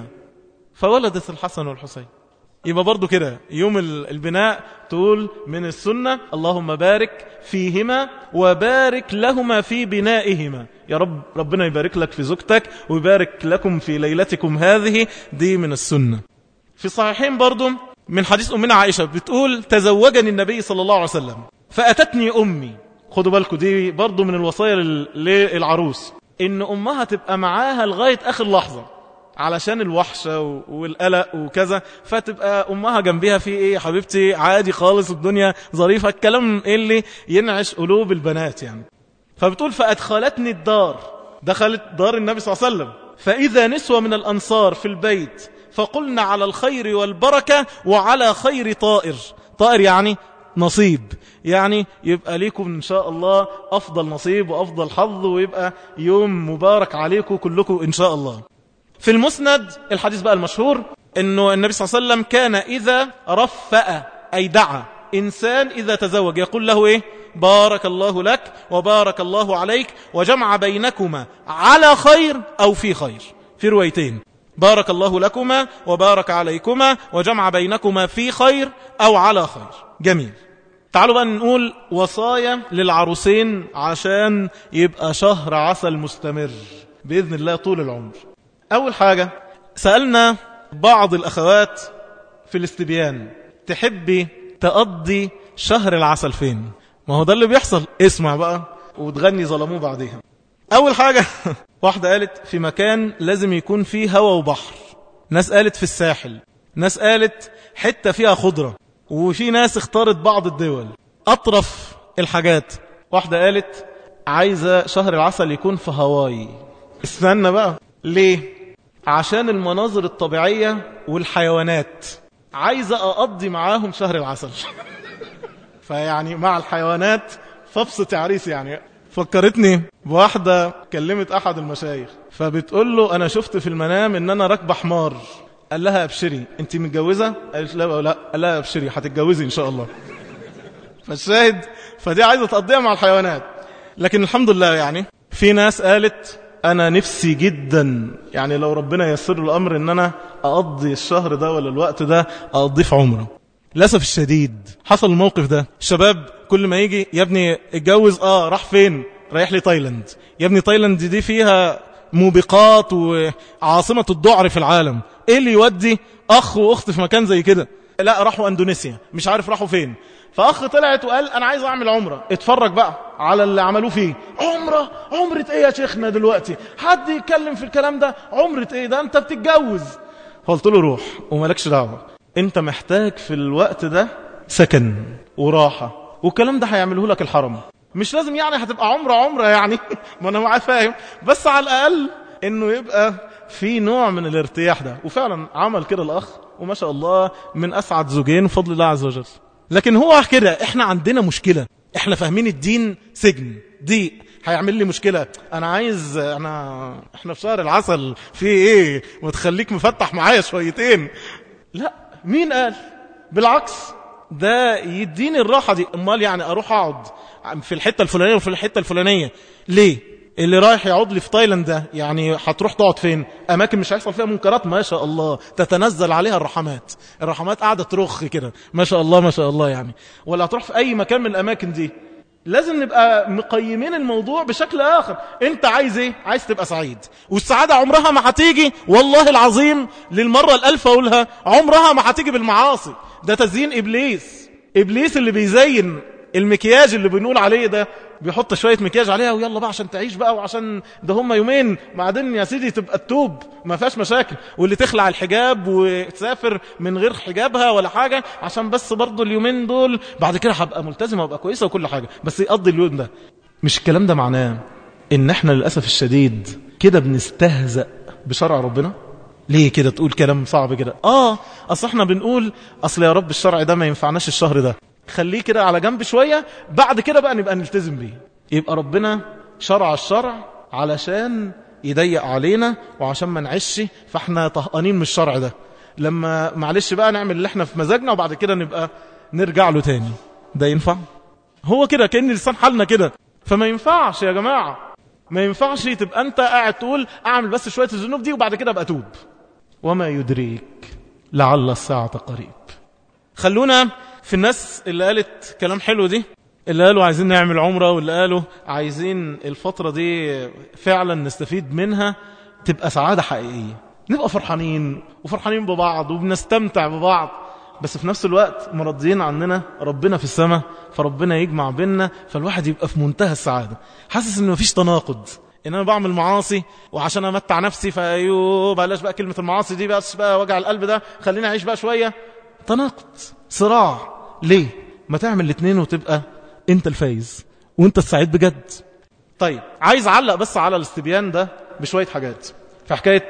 فولدت الحسن والحسين. يبقى برضو كده يوم البناء تقول من السنة اللهم بارك فيهما وبارك لهما في بنائهما. يا رب ربنا يبارك لك في زوجتك ويبارك لكم في ليلتكم هذه، دي من السنة. في صحيحين برضو من حديث أمنا عائشة بتقول تزوجني النبي صلى الله عليه وسلم فأتتني أمي. خدوا بالكم دي برضو من الوصايا للعروس، إن أمها تبقى معاها لغاية آخر لحظة علشان الوحشة والقلق وكذا، فتبقى أمها جنبها في إيه حبيبتي عادي خالص، الدنيا ظريفة، الكلام اللي ينعش قلوب البنات يعني. فبتقول فأدخلتني الدار، دخلت دار النبي صلى الله عليه وسلم، فإذا نسوة من الأنصار في البيت فقلنا على الخير والبركة وعلى خير طائر. طائر يعني نصيب، يعني يبقى ليكم إن شاء الله أفضل نصيب وأفضل حظ، ويبقى يوم مبارك عليكم كلكم إن شاء الله. في المسند الحديث بقى المشهور أنه النبي صلى الله عليه وسلم كان إذا رفأ أي دعا إنسان إذا تزوج يقول له إيه؟ بارك الله لك وبارك الله عليك وجمع بينكما على خير أو في خير. في روايتين بارك الله لكما وبارك عليكما وجمع بينكما في خير أو على خير. جميل. تعالوا بقى نقول وصايا للعروسين عشان يبقى شهر عسل مستمر بإذن الله طول العمر. أول حاجة سألنا بعض الأخوات في الاستبيان تحبي تقضي شهر العسل فين؟ ما هو ده اللي بيحصل. اسمع بقى وتغني ظلموه بعديها. أول حاجة واحدة قالت في مكان لازم يكون فيه هوا وبحر، ناس قالت في الساحل، ناس قالت حتة فيها خضرة، وفي ناس اختارت بعض الدول. أطرف الحاجات واحدة قالت عايزة شهر العسل يكون في هواي. استنى بقى، ليه؟ عشان المناظر الطبيعية والحيوانات، عايزة أقضي معاهم شهر العسل. فيعني مع الحيوانات فبسط عريس. يعني فكرتني بواحدة كلمت أحد المشايخ فبتقول له أنا شفت في المنام إن أنا راكبة حمار. قال لها أبشري أنت متجوزة؟ قالت لا لا. قال لها أبشري هتتجوزي إن شاء الله. فالشاهد فدي عايزة تقضيها مع الحيوانات. لكن الحمد لله يعني في ناس قالت أنا نفسي جدا يعني لو ربنا يسر الأمر إن أنا أقضي الشهر ده ولا الوقت ده أقضيه في عمره. للأسف الشديد حصل الموقف ده. الشباب كل ما يجي يا ابني اتجوز، آه راح فين؟ رايح لي تايلاند. يا ابني تايلاند دي فيها موبقات وعاصمة الذعر في العالم، ايه اللي يودي أخ وأخت في مكان زي كده؟ لا راحوا أندونيسيا، مش عارف راحوا فين. فأخ طلعت وقال أنا عايز أعمل عمرة. اتفرج بقى على اللي عملوه فيه. عمرة؟ عمرة ايه يا شيخنا دلوقتي؟ حد يتكلم في الكلام ده؟ عمرة ايه ده؟ انت بتتجوز. قلت له روح ومالكش دعوة، انت محتاج في الوقت ده سكن وراحة، والكلام ده هيعمله لك الحرم. مش لازم يعني هتبقى عمره عمره يعني ما انا معاه فاهم، بس على الاقل انه يبقى في نوع من الارتياح ده. وفعلا عمل كده الاخ، وما شاء الله من اسعد زوجين بفضل الله عز وجل. لكن هو كده احنا عندنا مشكلة، احنا فاهمين الدين سجن ضيق هيعمل لي مشكلة. انا عايز انا احنا في شهر العسل في ايه ما تخليك مفتح معايا شويتين. لا، مين قال؟ بالعكس ده يديني الراحة دي. امال يعني اروح اقعد في الحتة الفلانية وفي الحتة الفلانية ليه؟ اللي رايح يقعد لي في تايلاند ده يعني هتروح تقعد فين؟ اماكن مش هيحصل فيها منكرات ما شاء الله، تتنزل عليها الرحمات، الرحمات قاعدة ترخ كده ما شاء الله ما شاء الله يعني. ولا هتروح في اي مكان من الاماكن دي. لازم نبقى مقيمين الموضوع بشكل اخر. انت عايز ايه؟ عايز تبقى سعيد، والسعادة عمرها ما هتيجي والله العظيم للمرة الالف اقولها، عمرها ما هتيجي بالمعاصي. ده تزيين ابليس. ابليس اللي بيزين المكياج اللي بنقول عليه ده، بيحط شوية مكياج عليها ويلا بقى عشان تعيش بقى، وعشان ده هم يومين بعدين يا سيدي تبقى التوب ما فيهاش مشاكل، واللي تخلع الحجاب وتسافر من غير حجابها ولا حاجة عشان بس برضو اليومين دول بعد كده هبقى ملتزمة وابقى كويسة وكل حاجة، بس يقضي اليوم ده. مش الكلام ده معناه ان احنا للأسف الشديد كده بنستهزأ بشرع ربنا. ليه كده تقول كلام صعب كده؟ اه اصل احنا بنقول اصل يا رب الشرع ده ما ينفعناش الشهر ده، خليه كده على جنب شوية بعد كده بقى نبقى نلتزم بيه. يبقى ربنا شرع الشرع علشان يضيق علينا وعشان ما نعيش، فاحنا طهقانين من الشرع ده. لما معلش بقى نعمل اللي احنا في مزاجنا وبعد كده نبقى نرجع له تاني. ده ينفع؟ هو كده كأن لسان حالنا كده. فما ينفعش يا جماعة، ما ينفعش تبقى انت قاعد تقول اعمل بس شوية الذنوب دي وبعد كده ابقى توب. وما يدريك لعل الساعة قريب. خلونا في الناس اللي قالت كلام حلو دي، اللي قالوا عايزين نعمل عمرة، واللي قالوا عايزين الفترة دي فعلا نستفيد منها تبقى سعادة حقيقية، نبقى فرحانين وفرحانين ببعض وبنستمتع ببعض، بس في نفس الوقت مرضيين عننا ربنا في السماء، فربنا يجمع بيننا، فالواحد يبقى في منتهى السعادة حاسس انه مفيش تناقض ان انا بعمل معاصي وعشان امتع نفسي فايوه بلاش بقى كلمة المعاصي دي بس بقى وجع القلب ده، خليني اعيش بقى شوية. تناقض، صراع. ليه؟ ما تعمل الاثنين وتبقى انت الفايز وانت السعيد بجد. طيب عايز اعلق بس على الاستبيان ده بشوية حاجات في حكاية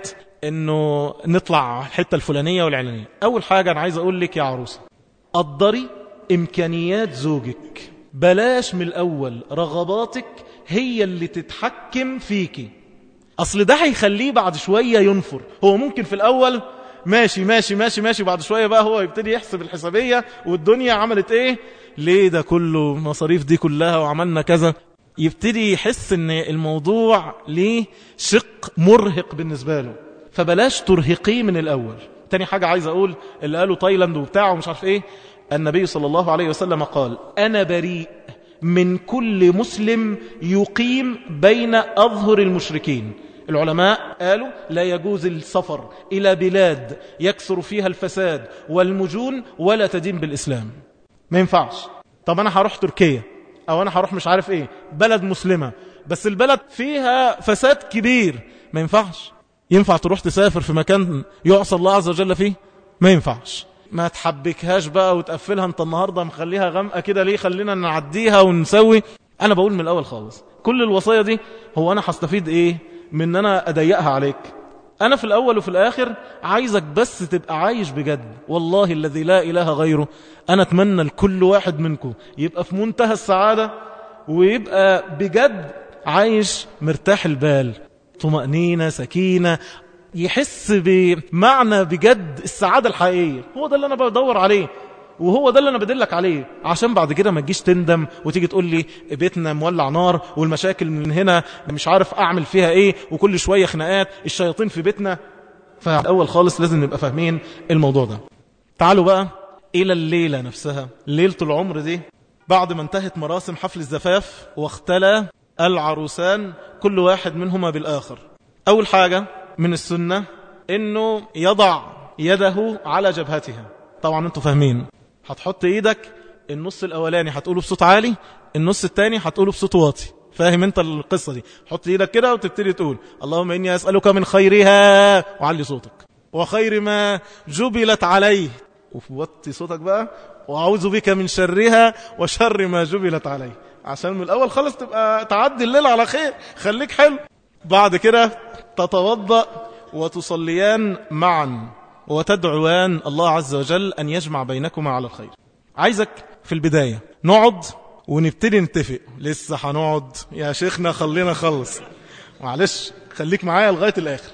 انه نطلع الحتة الفلانية والعلانية. اول حاجة انا عايز اقول لك يا عروسة، قدري امكانيات زوجك، بلاش من الاول رغباتك هي اللي تتحكم فيكي. اصل ده هيخليه بعد شوية ينفر. هو ممكن في الاول ماشي ماشي ماشي ماشي، بعد شوية بقى هو يبتدي يحسب الحسابية والدنيا عملت ايه، ليه ده كله مصاريف دي كلها وعملنا كذا، يبتدي يحس ان الموضوع ليه شق مرهق بالنسبة له، فبلاش ترهقيه من الاول. تاني حاجة عايز اقول اللي قالوا تايلاند وبتاعه ومش عارف ايه، النبي صلى الله عليه وسلم قال انا بريء من كل مسلم يقيم بين اظهر المشركين. العلماء قالوا لا يجوز السفر إلى بلاد يكثر فيها الفساد والمجون ولا تدين بالإسلام، ما ينفعش. طب أنا هروح تركيا أو أنا هروح مش عارف إيه، بلد مسلمة بس البلد فيها فساد كبير، ما ينفعش. ينفع تروح تسافر في مكان يعصى الله عز وجل فيه؟ ما ينفعش. ما تحبكهاش بقى وتقفلها انت النهاردة مخليها غمقة كده ليه، خلينا نعديها ونسوي. أنا بقول من الأول خالص كل الوصايا دي هو أنا هستفيد إيه من ان انا اضيقها عليك؟ انا في الاول وفي الاخر عايزك بس تبقى عايش بجد. والله الذي لا اله غيره انا اتمنى لكل واحد منكم يبقى في منتهى السعادة ويبقى بجد عايش مرتاح البال، طمأنينة، سكينة، يحس بمعنى بجد السعادة الحقيقية. هو ده اللي انا بدور عليه وهو ده اللي انا بدلك عليه، عشان بعد كده ما تجيش تندم وتيجي تقول لي بيتنا مولع نار والمشاكل من هنا مش عارف اعمل فيها ايه وكل شوية خناقات، الشياطين في بيتنا. فالاول خالص لازم نبقى فاهمين الموضوع ده. تعالوا بقى الى الليلة نفسها، ليلة العمر دي. بعد ما انتهت مراسم حفل الزفاف واختلى العروسان كل واحد منهما بالاخر، اول حاجة من السنة انه يضع يده على جبهتها. طبعا انتوا فاهمين، هتحط ايدك النص الاولاني هتقوله بصوت عالي، النص التاني هتقوله بصوت واطي. فاهم انت القصة دي؟ حط ايدك كده وتبتدي تقول اللهم اني اسألك من خيرها، وعلي صوتك، وخير ما جبلت عليه، ووطي صوتك بقى، واعوذ بك من شرها وشر ما جبلت عليه. عشان من الأول خلص تبقى تعدي الليل على خير، خليك حلو. بعد كده تتوضأ وتصليان معا وتدعوان الله عز وجل أن يجمع بينكما على الخير. عايزك في البداية نقعد ونبتدي نتفق. لسه هنقعد يا شيخنا، خلينا خلص، معلش خليك معايا لغاية الآخر.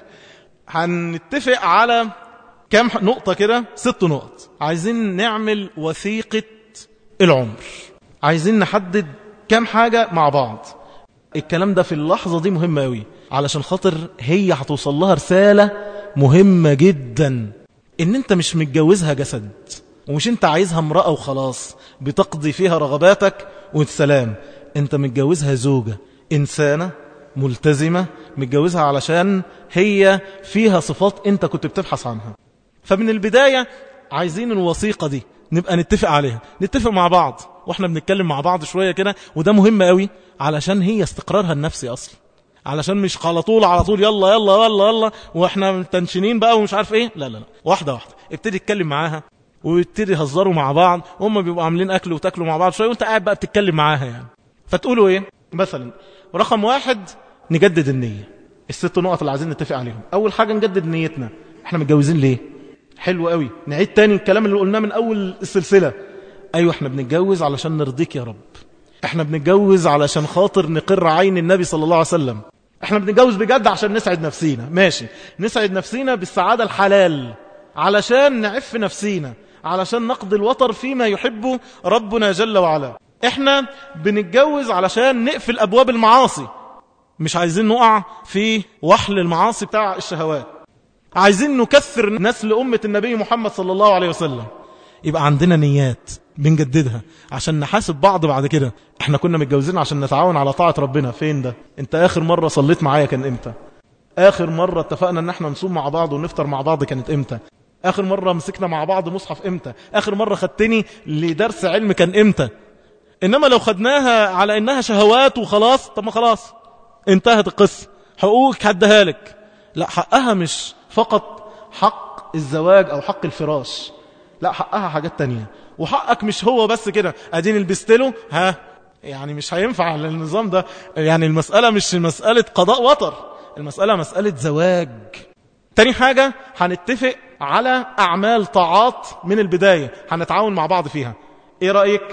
هنتفق على كم نقطة كده، ست نقط. عايزين نعمل وثيقة العمر، عايزين نحدد كم حاجة مع بعض. الكلام ده في اللحظة دي مهم قوي، علشان خاطر هي هتوصل لها رسالة مهمة جدا، ان انت مش متجوزها جسد، ومش انت عايزها امرأة وخلاص بتقضي فيها رغباتك والسلام. انت متجوزها زوجة إنسانة ملتزمة، متجوزها علشان هي فيها صفات انت كنت بتبحث عنها. فمن البداية عايزين الوثيقة دي نبقى نتفق عليها، نتفق مع بعض واحنا بنتكلم مع بعض شوية كده. وده مهم قوي علشان هي استقرارها النفسي أصلا، علشان مش على طول على طول يلا يلا يلا يلا واحنا تنشنين بقى ومش عارف ايه. لا لا لا، واحدة واحدة ابتدي اتكلم معاها، وابتدي هزروا مع بعض، وهم بيبقوا عاملين اكل وتاكلوا مع بعض شوية وانت قاعد بقى بتتكلم معاها يعني. فتقولوا ايه مثلا؟ رقم واحد، نجدد النية. الست نقط اللي عايزين نتفق عليهم. اول حاجة نجدد نيتنا، احنا متجوزين ليه؟ حلو قوي. نعيد تاني الكلام اللي قلناه من اول السلسلة. ايوه احنا بنتجوز علشان نرضيك يا رب، احنا بنتجوز علشان خاطر نقر عين النبي صلى الله عليه وسلم، احنا بنتجوز بجد عشان نسعد نفسينا. ماشي، نسعد نفسينا بالسعادة الحلال، علشان نعف نفسينا، علشان نقضي الوطر فيما يحبه ربنا جل وعلا. احنا بنتجوز علشان نقفل ابواب المعاصي، مش عايزين نقع في وحل المعاصي بتاع الشهوات، عايزين نكثر نسل أمة النبي محمد صلى الله عليه وسلم. يبقى عندنا نيات بنجددها عشان نحاسب بعض بعد كده. احنا كنا متجوزين عشان نتعاون على طاعة ربنا، فين ده؟ انت اخر مرة صليت معايا كان امتى؟ اخر مرة اتفقنا ان احنا نصوم مع بعض ونفطر مع بعض كانت امتى؟ اخر مرة مسكنا مع بعض مصحف امتى؟ اخر مرة خدتني لدرس علم كان امتى؟ انما لو خدناها على انها شهوات وخلاص، طب ما خلاص انتهت القصة، حقوقك هديها لك. لا، حقها مش فقط حق الزواج او حق الفراش، لا حقها حاجات تانية. وحقك مش هو بس كده ادين البستله ها، يعني مش هينفع على النظام ده. يعني المسألة مش مسألة قضاء وطر، المسألة مسألة زواج. تاني حاجة هنتفق على أعمال طاعات من البداية هنتعاون مع بعض فيها. ايه رأيك؟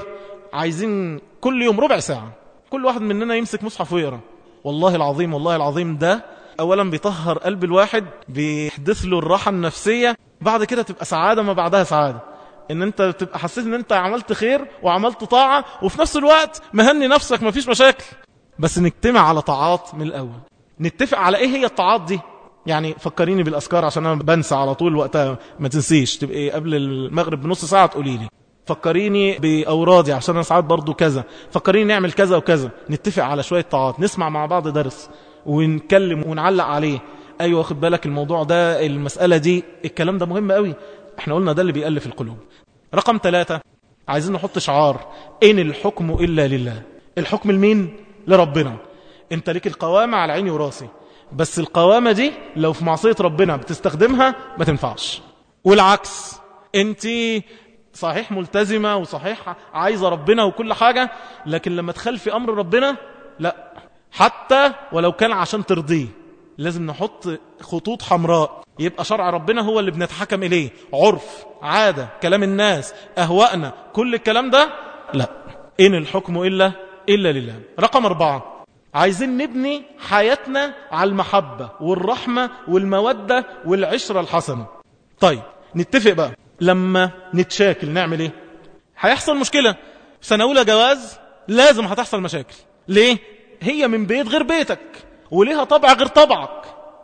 عايزين كل يوم ربع ساعة كل واحد مننا يمسك مصحف ويقرأ. والله العظيم والله العظيم ده أولا بيطهر قلب الواحد، بيحدث له الراحة النفسية، بعد كده تبقى سعادة ما بعدها سعادة، ان انت تبقى حسيت ان انت عملت خير وعملت طاعة وفي نفس الوقت مهني نفسك، مفيش مشاكل. بس نجتمع على طاعات من الأول، نتفق على ايه هي الطاعات دي. يعني فكريني بالأذكار عشان انا بنسى على طول وقتها، ما تنسيش تبقى قبل المغرب بنص ساعة تقولي لي فكريني بأورادي عشان انا ساعات برضو كذا، فكريني نعمل كذا وكذا. نتفق على شوية طاعات، نسمع مع بعض درس ونكلم ونعلق عليه. ايوه واخد بالك الموضوع ده، المسألة دي، الكلام ده مهم قوي. احنا قلنا ده اللي بيألف القلوب. رقم ثلاثة، عايزين نحط شعار: إن الحكم إلا لله. الحكم لمين؟ لربنا. انت ليك القوامة على عيني وراسي، بس القوامة دي لو في معصية ربنا بتستخدمها ما تنفعش. والعكس، انت صحيح ملتزمة وصحيح عايزة ربنا وكل حاجة، لكن لما تخلفي أمر ربنا لا، حتى ولو كان عشان ترضيه. لازم نحط خطوط حمراء، يبقى شرع ربنا هو اللي بنتحكم إليه، عرف، عادة، كلام الناس، أهواءنا، كل الكلام ده لا. إن الحكم إلا إلا لله. رقم أربعة، عايزين نبني حياتنا على المحبة والرحمة والمودة والعشرة الحسنة. طيب نتفق بقى، لما نتشاكل نعمل ايه؟ هيحصل مشكلة في سنة أولى جواز، لازم هتحصل مشاكل. ليه؟ هي من بيت غير بيتك، وليها طبع غير طبعك،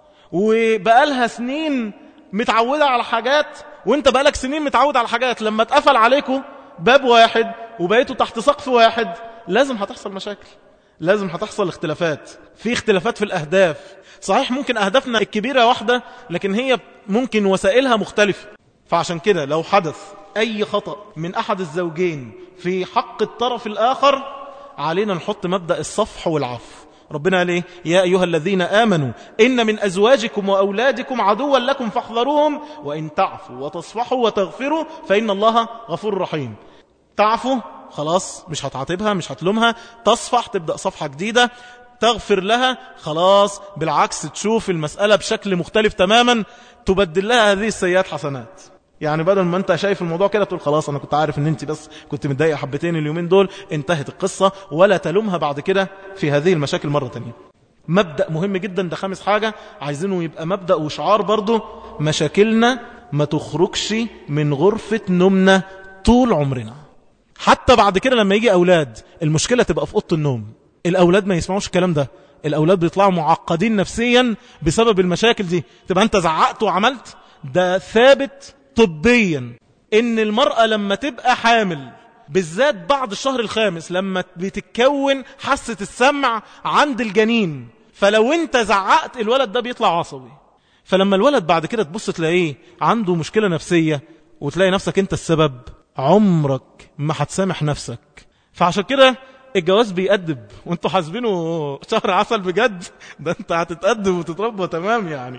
وبقالها سنين متعودة على حاجات وانت بقالك سنين متعود على حاجات. لما اتقفل عليكم باب واحد وبقيتوا تحت سقف واحد، لازم هتحصل مشاكل، لازم هتحصل اختلافات. في اختلافات في الأهداف، صحيح ممكن أهدافنا الكبيرة واحدة، لكن هي ممكن وسائلها مختلفة. فعشان كده لو حدث أي خطأ من أحد الزوجين في حق الطرف الآخر، علينا نحط مبدأ الصفح والعفو. ربنا قال ايه؟ يا أيها الذين آمنوا إن من أزواجكم وأولادكم عدوا لكم فاحذروهم وإن تعفوا وتصفحوا وتغفروا فإن الله غفور رحيم. تعفوا خلاص مش هتعاتبها مش هتلومها، تصفح تبدأ صفحة جديدة، تغفر لها، خلاص بالعكس تشوف المسألة بشكل مختلف تماما، تبدل لها هذه السيئات حسنات. يعني بدل ما انت شايف الموضوع كده تقول خلاص انا كنت عارف ان انت بس كنت متضايقه حبتين اليومين دول، انتهت القصة، ولا تلومها بعد كده في هذه المشاكل مرة تانية. مبدأ مهم جدا، ده خامس حاجة عايزينه يبقى مبدأ وشعار برضو، مشاكلنا ما تخرجش من غرفة نومنا طول عمرنا. حتى بعد كده لما يجي أولاد المشكلة تبقى في أوضة النوم، الأولاد ما يسمعوش الكلام ده، الأولاد بيطلعوا معقدين نفسيا بسبب المشاكل دي. تبقى أنت زعقت وعملت، ده ثابت طبيا إن المرأة لما تبقى حامل بالذات بعد الشهر الخامس لما بتتكون حاسة السمع عند الجنين، فلو انت زعقت الولد ده بيطلع عصبي، فلما الولد بعد كده تبص تلاقيه عنده مشكلة نفسية وتلاقي نفسك انت السبب، عمرك ما هتسامح نفسك. فعشان كده الجواز بيأدب، وانتوا حاسبينه شهر عسل بجد، ده انت هتتأدب وتتربى تمام يعني.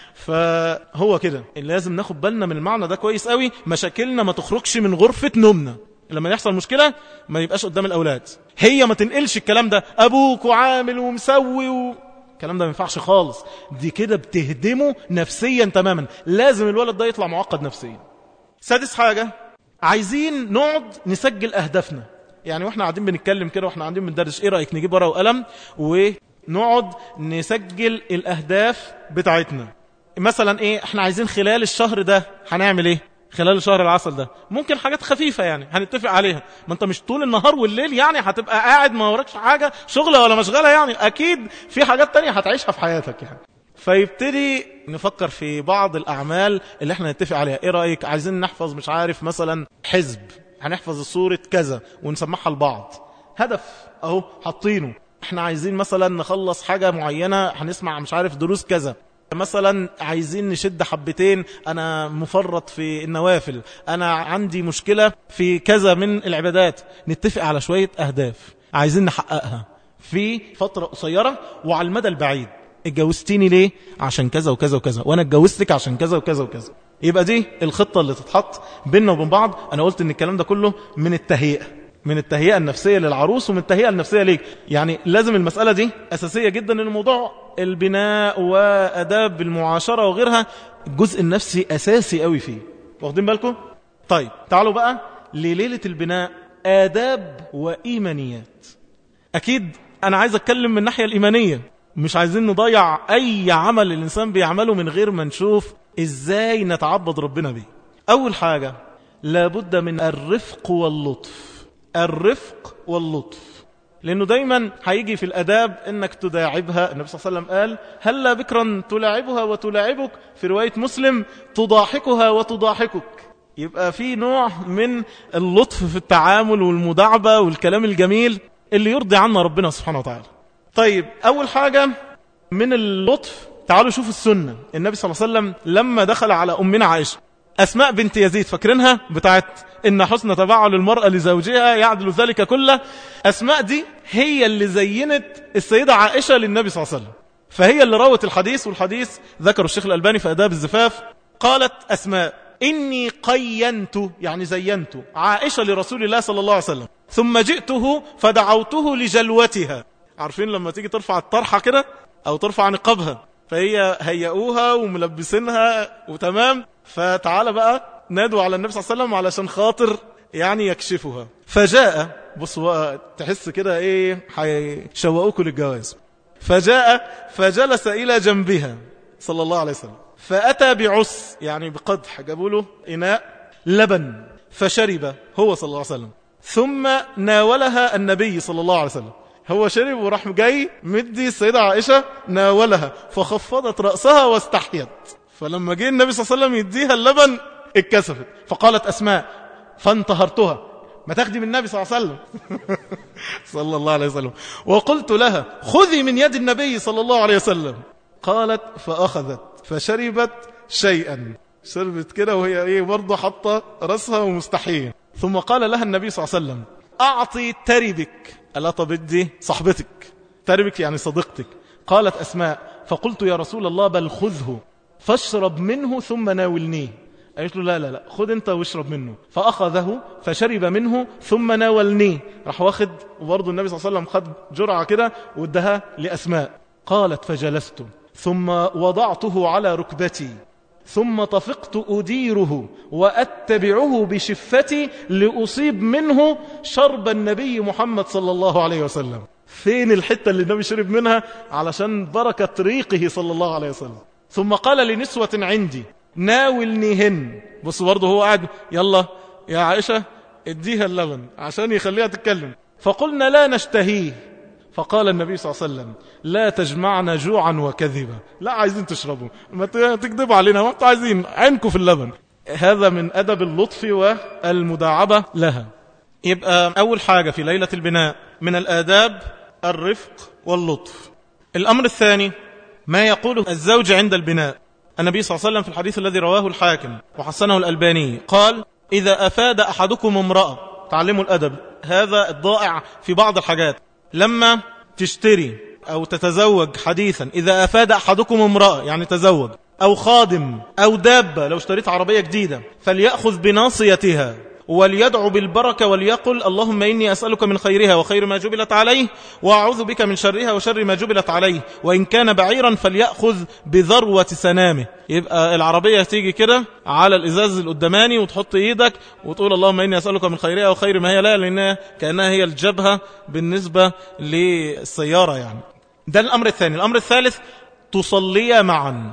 فهو كده لازم ناخد بالنا من المعنى ده كويس قوي، مشاكلنا ما تخرجش من غرفة نومنا. لما يحصل مشكلة ما يبقاش قدام الأولاد، هي ما تنقلش الكلام ده أبوك وعامل ومسوي و... الكلام ده ما ينفعش خالص، دي كده بتهدمه نفسيا تماما. لازم الولد ده يطلع معقد نفسيا. سادس حاجة عايزين نقعد نسجل أهدافنا. يعني واحنا قاعدين بنتكلم كده واحنا قاعدين بندرس، ايه رأيك نجيب ورقة وقلم ونقعد نسجل الأهداف بتاعتنا؟ مثلا ايه احنا عايزين خلال الشهر ده هنعمل ايه، خلال شهر العسل ده ممكن حاجات خفيفة يعني هنتفق عليها، ما انت مش طول النهار والليل يعني هتبقى قاعد ما وراكش حاجة شغلة ولا مشغلة، يعني اكيد في حاجات تانية هتعيشها في حياتك يعني. فيبتدي نفكر في بعض الاعمال اللي احنا نتفق عليها. ايه رأيك عايزين نحفظ مش عارف مثلا حزب، هنحفظ السورة كذا ونسمعها لبعض، هدف اهو حاطينه. احنا عايزين مثلا نخلص حاجة معينة هنسمع مش عارف دروس كذا، مثلا عايزين نشد حبتين، انا مفرط في النوافل، انا عندي مشكلة في كذا من العبادات، نتفق على شوية اهداف عايزين نحققها في فترة قصيرة وعلى المدى البعيد. اتجوزتيني ليه؟ عشان كذا وكذا وكذا، وانا اتجوزتك عشان كذا وكذا وكذا. يبقى دي الخطة اللي تتحط بيننا وبين بعض. انا قلت ان الكلام ده كله من التهيئة، من التهيئة النفسية للعروس ومن التهيئة النفسية ليك. يعني لازم المسألة دي أساسية جدا، ان الموضوع البناء وأداب المعاشرة وغيرها الجزء النفسي أساسي قوي فيه، واخدين بالكم؟ طيب تعالوا بقى لليلة البناء، آداب وإيمانيات. أكيد أنا عايز أتكلم من الناحية الإيمانية، مش عايزين نضيع أي عمل الإنسان بيعمله من غير ما نشوف إزاي نتعبد ربنا بيه. أول حاجة لابد من الرفق واللطف، الرفق واللطف، لأنه دايما هيجي في الأداب إنك تداعبها. النبي صلى الله عليه وسلم قال هلا بكرا تلاعبها وتلاعبك، في رواية مسلم تضاحكها وتضاحكك. يبقى في نوع من اللطف في التعامل والمداعبة والكلام الجميل اللي يرضي عنا ربنا سبحانه وتعالى. طيب أول حاجة من اللطف، تعالوا شوفوا السنة. النبي صلى الله عليه وسلم لما دخل على أمنا عائشة أسماء بنت يزيد، فاكرينها بتاعت إن حسن تبعل المرأة لزوجها يعدل ذلك كله، أسماء دي هي اللي زينت السيدة عائشة للنبي صلى الله عليه وسلم، فهي اللي روت الحديث. والحديث ذكر الشيخ الألباني في آداب الزفاف. قالت أسماء إني قينت يعني زينت عائشة لرسول الله صلى الله عليه وسلم، ثم جئته فدعوته لجلوتها. عارفين لما تيجي ترفع الطرحة كده أو ترفع نقابها، فهي هيئوها وملبسينها وتمام، فتعال بقى نادوا على النبي صلى الله عليه وسلم علشان خاطر يعني يكشفها. فجاء، بصوا تحس كده ايه هيشوقوكوا للجواز. فجاء فجلس إلى جنبها صلى الله عليه وسلم، فأتى بعس يعني بقدح، جابوا له إناء لبن فشرب هو صلى الله عليه وسلم، ثم ناولها النبي صلى الله عليه وسلم. هو شرب وراح جاي مدي السيدة عائشة ناولها، فخفضت رأسها واستحيت. فلما جه النبي صلى الله عليه وسلم يديها اللبن اتكسفت، فقالت أسماء فانتهرتها، ما تاخدي من النبي صلى الله عليه وسلم صلى الله عليه وسلم، وقلت لها خذي من يد النبي صلى الله عليه وسلم. قالت فأخذت فشربت شيئا، شربت كده وهي ايه برضه حاطه رأسها ومستحية. ثم قال لها النبي صلى الله عليه وسلم أعطي تربك. ألا طبدي صاحبتك، تربك يعني صديقتك. قالت أسماء فقلت يا رسول الله بل خذه فاشرب منه ثم ناولنيه. قالت له لا لا لا خد انت واشرب منه. فأخذه فشرب منه ثم ناولني، راح واخد، وبرضه النبي صلى الله عليه وسلم خد جرعة كده وادها لأسماء. قالت فجلست ثم وضعته على ركبتي ثم طفقت أديره وأتبعه بشفتي لأصيب منه شرب النبي محمد صلى الله عليه وسلم. فين الحتة اللي النبي شرب منها؟ علشان بركة ريقه صلى الله عليه وسلم. ثم قال لنسوة عندي ناولنيهن. بص برضه هو قاعد، يلا يا عائشة اديها اللبن عشان يخليها تتكلم. فقلنا لا نشتهيه. فقال النبي صلى الله عليه وسلم لا تجمعنا جوعا وكذبا، لا عايزين تشربوا ما تكذبوا علينا، ما انتوا عايزين عينكم في اللبن. هذا من أدب اللطف والمداعبة لها. يبقى أول حاجة في ليلة البناء من الآداب الرفق واللطف. الأمر الثاني ما يقوله الزوج عند البناء. النبي صلى الله عليه وسلم في الحديث الذي رواه الحاكم وحسنه الألباني قال إذا أفاد أحدكم امرأة، تعلموا الأدب هذا الضائع في بعض الحاجات، لما تشتري أو تتزوج حديثا، إذا أفاد أحدكم امرأة يعني تزوج، أو خادم أو دابة، لو اشتريت عربية جديدة فليأخذ بناصيتها وليدعو بالبركة وليقل اللهم إني أسألك من خيرها وخير ما جبلت عليه وأعوذ بك من شرها وشر ما جبلت عليه، وإن كان بعيرا فليأخذ بذروة سنامه. يبقى العربية تيجي كده على الإزاز القداماني وتحط إيدك وتقول اللهم إني أسألك من خيرها وخير ما هي لا، لأنها كأنها هي الجبهة بالنسبة للسيارة يعني. ده الأمر الثاني. الأمر الثالث تصلي معا.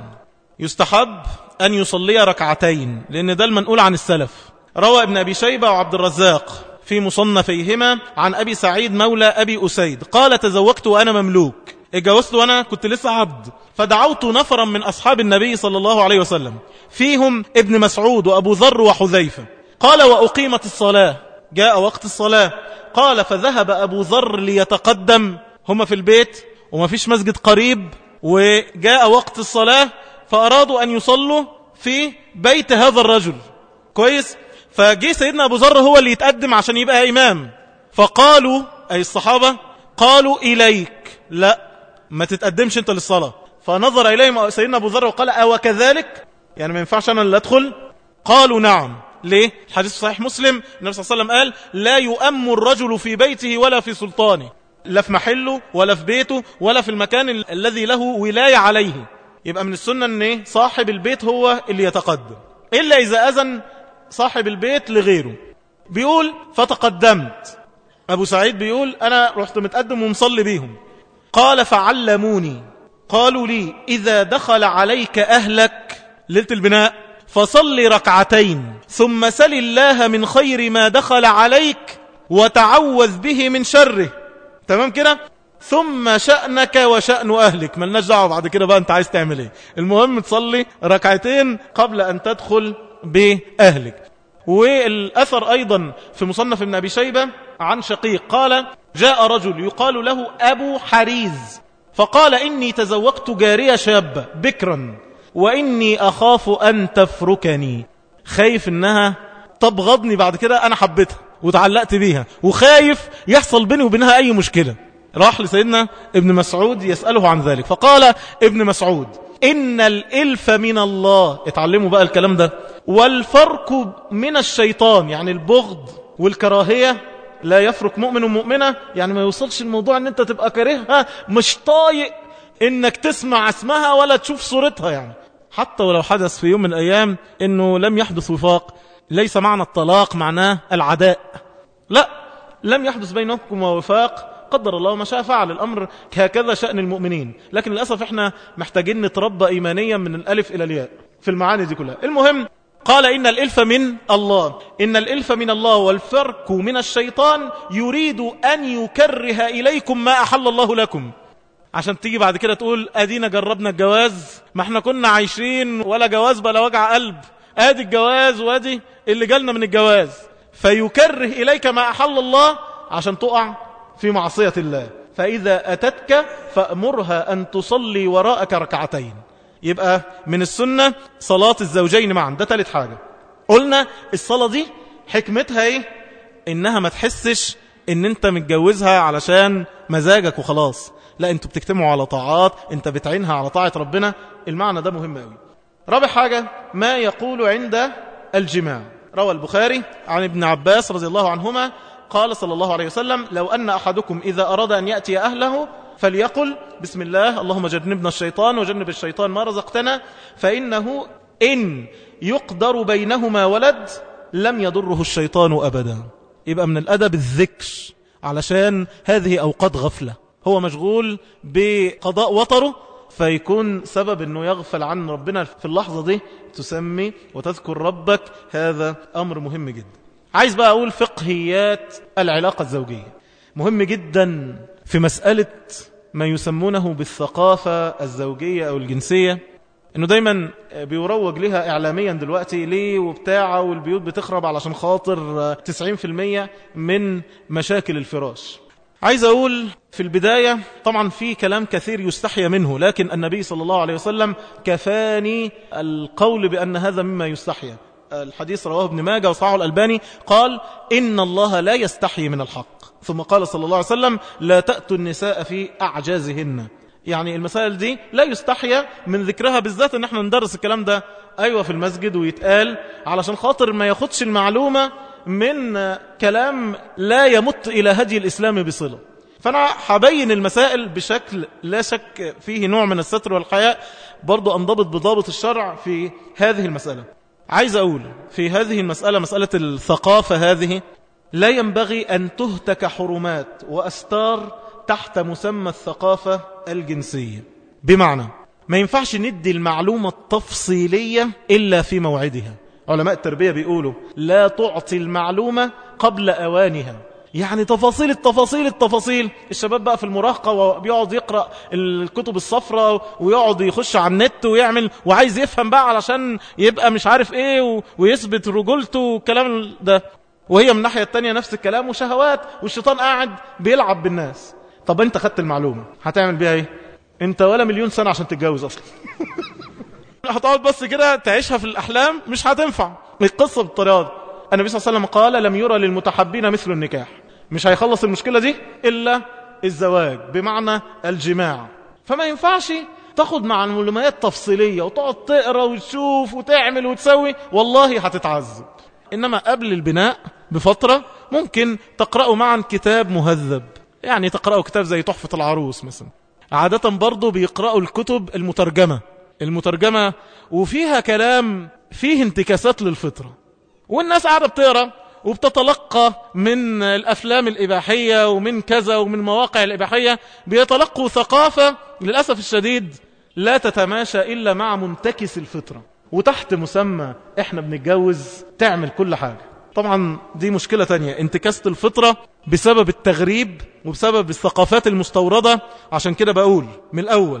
يستحب أن يصلي ركعتين، لأن ده المنقول عن السلف. روى ابن أبي شيبة وعبد الرزاق في مصنفيهما عن أبي سعيد مولى أبي أسيد قال تزوجت وأنا مملوك، اتجوزت وأنا كنت لسه عبد، فدعوت نفرا من أصحاب النبي صلى الله عليه وسلم فيهم ابن مسعود وأبو ذر وحذيفة. قال وأقيمت الصلاة، جاء وقت الصلاة. قال فذهب أبو ذر ليتقدم، هم في البيت وما فيش مسجد قريب، وجاء وقت الصلاة فأرادوا أن يصلوا في بيت هذا الرجل. كويس؟ فجي سيدنا أبو ذر هو اللي يتقدم عشان يبقى إمام. فقالوا أي الصحابة قالوا إليك، لا ما تتقدمش أنت للصلاة. فنظر إليهم سيدنا أبو ذر وقال أو كذلك، يعني ما ينفعش أنا اللي أدخل؟ قالوا نعم. ليه؟ الحديث صحيح مسلم النبي صلى الله عليه وسلم قال لا يؤم الرجل في بيته ولا في سلطانه، لا في محله ولا في بيته ولا في المكان ال- الذي له ولاية عليه. يبقى من السنة أن صاحب البيت هو اللي يتقدم، إلا إذا أذن صاحب البيت لغيره. بيقول فتقدمت، أبو سعيد بيقول أنا رحت متقدم ومصلي بيهم. قال فعلموني، قالوا لي إذا دخل عليك أهلك ليلة البناء فصلي ركعتين ثم سل الله من خير ما دخل عليك وتعوذ به من شره. تمام كده؟ ثم شأنك وشأن أهلك، ملناش دعوة بعد كده بقى أنت عايز تعمل إيه، المهم تصلي ركعتين قبل أن تدخل بأهلك. والأثر أيضا في مصنف ابن أبي شيبة عن شقيق قال جاء رجل يقال له أبو حريز فقال إني تزوجت جارية شابة بكرا وإني أخاف أن تفركني، خايف إنها تبغضني بعد كده، أنا حبيتها وتعلقت بيها وخايف يحصل بيني وبينها أي مشكلة. راح لسيدنا ابن مسعود يسأله عن ذلك، فقال ابن مسعود إن الإلف من الله، اتعلموا بقى الكلام ده، والفرق من الشيطان، يعني البغض والكراهية لا يفرق مؤمن ومؤمنة، يعني ما يوصلش الموضوع ان انت تبقى كارهها مش طايق انك تسمع اسمها ولا تشوف صورتها. يعني حتى ولو حدث في يوم من الايام انه لم يحدث وفاق، ليس معنى الطلاق معناه العداء، لا، لم يحدث بينكم وفاق، قدر الله ما شاء فعل، الأمر هكذا شأن المؤمنين. لكن للأسف احنا محتاجين نتربى إيمانيا من الألف إلى الياء في المعاني دي كلها. المهم قال إن الإلف من الله، إن الإلف من الله والفرق من الشيطان يريد أن يكره إليكم ما أحل الله لكم، عشان تيجي بعد كده تقول أدينا جربنا الجواز، ما احنا كنا عايشين ولا جواز بلا وجع قلب، ادي الجواز وادي اللي جالنا من الجواز، فيكره إليك ما أحل الله عشان تقع في معصية الله. فإذا أتتك فأمرها أن تصلي وراءك ركعتين. يبقى من السنة صلاة الزوجين معا، ده ثالث حاجة. قلنا الصلاة دي حكمتها ايه؟ إنها ما تحسش إن أنت متجوزها علشان مزاجك وخلاص، لا، أنتوا بتجتمعوا على طاعات، أنت بتعينها على طاعة ربنا. المعنى ده مهم قوي. رابع حاجة ما يقول عند الجماع. روى البخاري عن ابن عباس رضي الله عنهما قال صلى الله عليه وسلم: لو أن أحدكم إذا أراد أن يأتي أهله فليقل: بسم الله اللهم جنبنا الشيطان وجنب الشيطان ما رزقتنا، فإنه إن يقدر بينهما ولد لم يضره الشيطان أبدا. يبقى من الأدب الذكر، علشان هذه أوقات غفلة، هو مشغول بقضاء وطره فيكون سبب أنه يغفل عن ربنا في اللحظة دي. تسمي وتذكر ربك، هذا أمر مهم جدا. عايز بقى أقول فقهيات العلاقة الزوجية مهم جدا في مسألة ما يسمونه بالثقافة الزوجية أو الجنسية، انه دايما بيروج لها اعلاميا دلوقتي ليه وبتاعه، والبيوت بتخرب علشان خاطر تسعين في المية من مشاكل الفراش. عايز اقول في البداية طبعا في كلام كثير يستحي منه، لكن النبي صلى الله عليه وسلم كفاني القول بأن هذا مما يستحي. الحديث رواه ابن ماجه وصححه الألباني، قال: إن الله لا يستحي من الحق. ثم قال صلى الله عليه وسلم: لا تأتوا النساء في أعجازهن. يعني المسائل دي لا يستحي من ذكرها، بالذات ان احنا ندرس الكلام ده ايوه في المسجد ويتقال، علشان خاطر ما ياخدش المعلومة من كلام لا يمت الى هدي الاسلام بصلة. فانا حبين المسائل بشكل لا شك فيه نوع من الستر والحياء، برضو انضبط بضابط الشرع في هذه المسألة. عايز اقول في هذه المسألة، مسألة الثقافة هذه، لا ينبغي ان تهتك حرمات واستار تحت مسمى الثقافة الجنسية. بمعنى ما ينفعش ندي المعلومة التفصيلية إلا في موعدها. علماء التربية بيقولوا: لا تعطي المعلومة قبل أوانها. يعني تفاصيل التفاصيل التفاصيل. الشباب بقى في المراهقة وبيقعد يقرأ الكتب الصفراء ويقعد يخش على النت ويعمل وعايز يفهم بقى علشان يبقى مش عارف ايه ويثبت رجولته والكلام ده، وهي من الناحية التانية نفس الكلام وشهوات، والشيطان قاعد بيلعب بالناس. طب انت خدت المعلومة هتعمل بيها ايه؟ انت ولا مليون سنة عشان تتجوز اصلا. هتقعد بس كده تعيشها في الاحلام، مش هتنفع القصة بالطريقة دي. النبي صلى الله عليه وسلم قال: لم يرى للمتحبين مثل النكاح. مش هيخلص المشكلة دي الا الزواج، بمعنى الجماع. فما ينفعش تاخد مع المعلومات تفصيلية وتقعد تقرأ وتشوف وتعمل وتسوي، والله هتتعذب. انما قبل البناء بفترة ممكن تقرأوا معا كتاب مهذب، يعني تقرأوا كتاب زي تحفة العروس مثلا. عادة برضو بيقرأوا الكتب المترجمة المترجمة وفيها كلام فيه انتكاسات للفطرة، والناس قاعدة بتقرأ وبتتلقى من الأفلام الإباحية ومن كذا ومن مواقع الإباحية، بيتلقوا ثقافة للأسف الشديد لا تتماشى إلا مع منتكس الفطرة، وتحت مسمى إحنا بنتجوز تعمل كل حاجة. طبعا دي مشكلة تانية، انتكاسة الفطرة بسبب التغريب وبسبب الثقافات المستوردة. عشان كده بقول من الأول: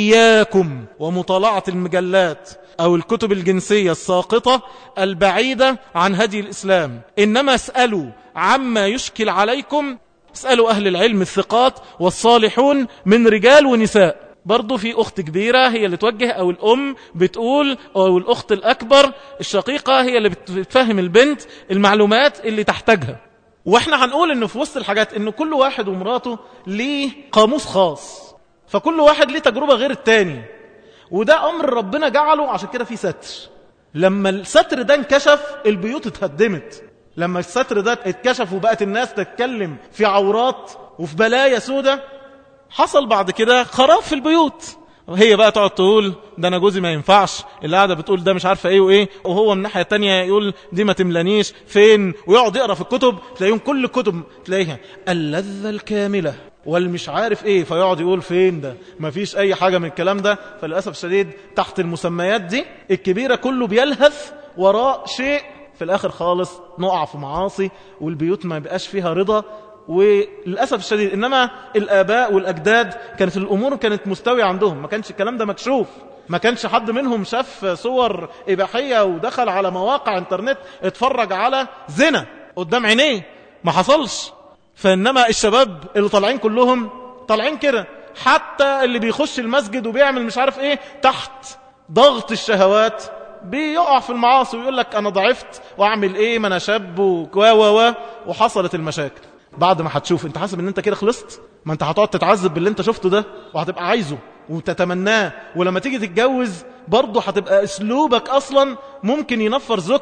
إياكم ومطالعة المجلات أو الكتب الجنسية الساقطة البعيدة عن هدي الإسلام، إنما اسألوا عما يشكل عليكم، اسألوا أهل العلم الثقات والصالحون من رجال ونساء. برضو في أخت كبيرة هي اللي توجه، أو الأم بتقول، أو الأخت الأكبر الشقيقة هي اللي بتفهم البنت المعلومات اللي تحتاجها. وإحنا هنقول إنه في وسط الحاجات إنه كل واحد ومراته ليه قاموس خاص، فكل واحد ليه تجربة غير التاني، وده أمر ربنا جعله. عشان كده في ستر. لما الستر ده انكشف البيوت اتهدمت. لما الستر ده اتكشف وبقت الناس تتكلم في عورات وفي بلايا سودة، حصل بعد كده خراب في البيوت. هي بقى تقعد تقول: ده انا جوزي ما ينفعش، اللي قاعده بتقول ده مش عارفه ايه وايه، وهو من الناحيه التانية يقول دي ما تملانيش فين، ويقعد يقرا في الكتب، تلاقيهم كل الكتب تلاقيها اللذة الكاملة والمش عارف ايه، فيقعد يقول فين ده، ما فيش اي حاجة من الكلام ده. فللاسف الشديد تحت المسميات دي الكبيرة كله بيلهث وراء شيء، في الاخر خالص نقع في معاصي والبيوت ما يبقاش فيها رضا. وللأسف الشديد إنما الآباء والأجداد كانت الأمور كانت مستوية عندهم، ما كانش الكلام ده مكشوف، ما كانش حد منهم شاف صور إباحية ودخل على مواقع انترنت اتفرج على زنا قدام عينيه، ما حصلش. فإنما الشباب اللي طالعين كلهم طالعين كده، حتى اللي بيخش المسجد وبيعمل مش عارف ايه تحت ضغط الشهوات بيقع في المعاصي ويقول لك أنا ضعفت وأعمل ايه، ما أنا شاب و و وحصلت المشاكل. بعد ما هتشوف انت حاسب ان انت كده خلصت، ما انت هتقعد تتعذب باللي انت شفته ده وهتبقى عايزه وتتمناه، ولما تيجي تتجوز برضه هتبقى اسلوبك اصلا ممكن ينفر زوجتك.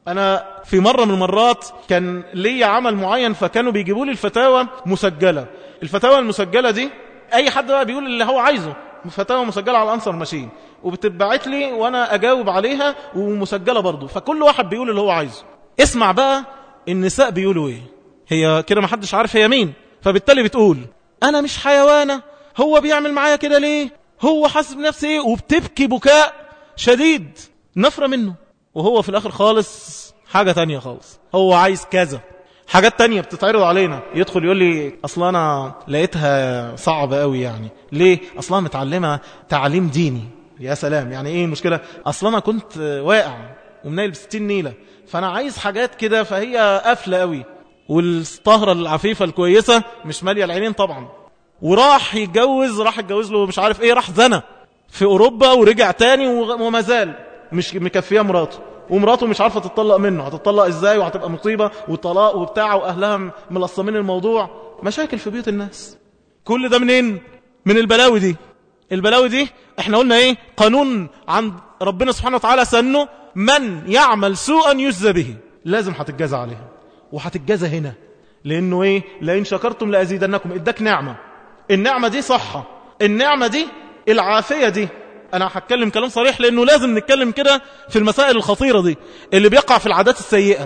أنا في مرة من المرات كان لي عمل معين، فكانوا بيجيبوا لي الفتاوى مسجلة. الفتاوى المسجلة دي أي حد بقى بيقول اللي هو عايزه، فتاوى مسجلة على الأنسر ماشين، وبتتبعت لي وأنا أجاوب عليها ومسجلة برضو، فكل واحد بيقول اللي هو عايزه. اسمع بقى النساء بيقولوا إيه. هي كده ما حدش عارف هي مين، فبالتالي بتقول أنا مش حيوانة، هو بيعمل معايا كده ليه، هو حاسب نفسه إيه، وبتبكي بكاء شديد نفرة منه. وهو في الآخر خالص حاجة تانية خالص، هو عايز كذا، حاجات تانية بتتعرض علينا. يدخل يقول لي أصلا أنا لقيتها صعبة قوي. يعني ليه؟ أصلا متعلمة تعليم ديني. يا سلام، يعني إيه المشكلة؟ أصلا أنا كنت واقع ومنايل بستين نيلة، فأنا عايز حاجات كده، فهي قافلة قوي، والطهرة العفيفة الكويسة مش مالية العينين طبعا. وراح يتجوز، راح يتجوز له مش عارف إيه، راح زنى في أوروبا ورجع تاني وما زال مش مكفية مراته، ومراته مش عارفة تتطلق منه. هتتطلق ازاي وهتبقى مصيبة وطلاق وبتاع، واهلها ملصمين الموضوع، مشاكل في بيوت الناس. كل ده منين؟ من البلاوي دي. البلاوي دي احنا قلنا ايه؟ قانون عند ربنا سبحانه وتعالى سنه، من يعمل سوءا يجزى به، لازم هتتجزى عليها، وهتتجزى هنا. لانه ايه؟ لئن شكرتم لازيدنكم. اداك نعمة، النعمة دي صحة، النعمة دي العافية دي. أنا هتكلم كلام صريح لأنه لازم نتكلم كده في المسائل الخطيرة دي اللي بيقع في العادات السيئة.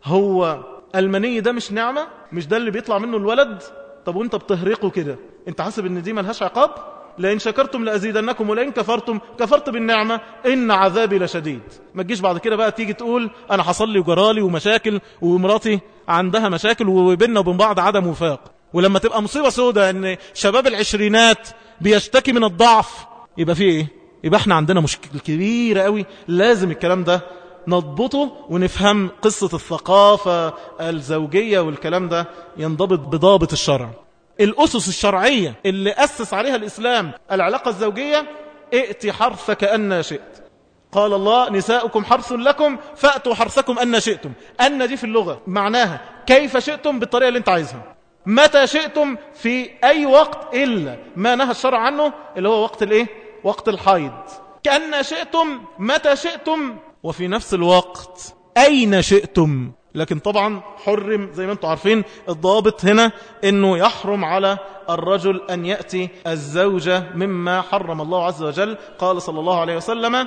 هو المني ده مش نعمة؟ مش ده اللي بيطلع منه الولد؟ طب وانت بتهرقه كده، انت حاسب ان دي ملهاش عقاب؟ لئن شكرتم لأزيدنكم ولئن كفرتم كفرت بالنعمة إن عذابي لشديد. ما تجيش بعد كده بقى تيجي تقول أنا حصل لي وجرالي ومشاكل ومراتي عندها مشاكل وبيننا وبين بعض عدم وفاق. ولما تبقى مصيبة سودة ان شباب العشرينات بيشتكي من الضعف، يبقى فيه ايه؟ يبقى احنا عندنا مشكلة كبيرة قوي. لازم الكلام ده نضبطه ونفهم قصة الثقافة الزوجية، والكلام ده ينضبط بضابط الشرع. الأسس الشرعية اللي أسس عليها الإسلام العلاقة الزوجية، ائت حرثك أن شئت. قال الله نساؤكم حرث لكم فأتوا حرثكم أن شئتم. أن دي في اللغة معناها كيف شئتم، بالطريقة اللي انت عايزها، متى شئتم، في أي وقت، إلا ما نهى الشرع عنه اللي هو وقت الإيه؟ وقت الحيض. كأن شئتم متى شئتم، وفي نفس الوقت أين شئتم. لكن طبعا حرم زي ما انتم عارفين الضابط هنا انه يحرم على الرجل ان يأتي الزوجة مما حرم الله عز وجل. قال صلى الله عليه وسلم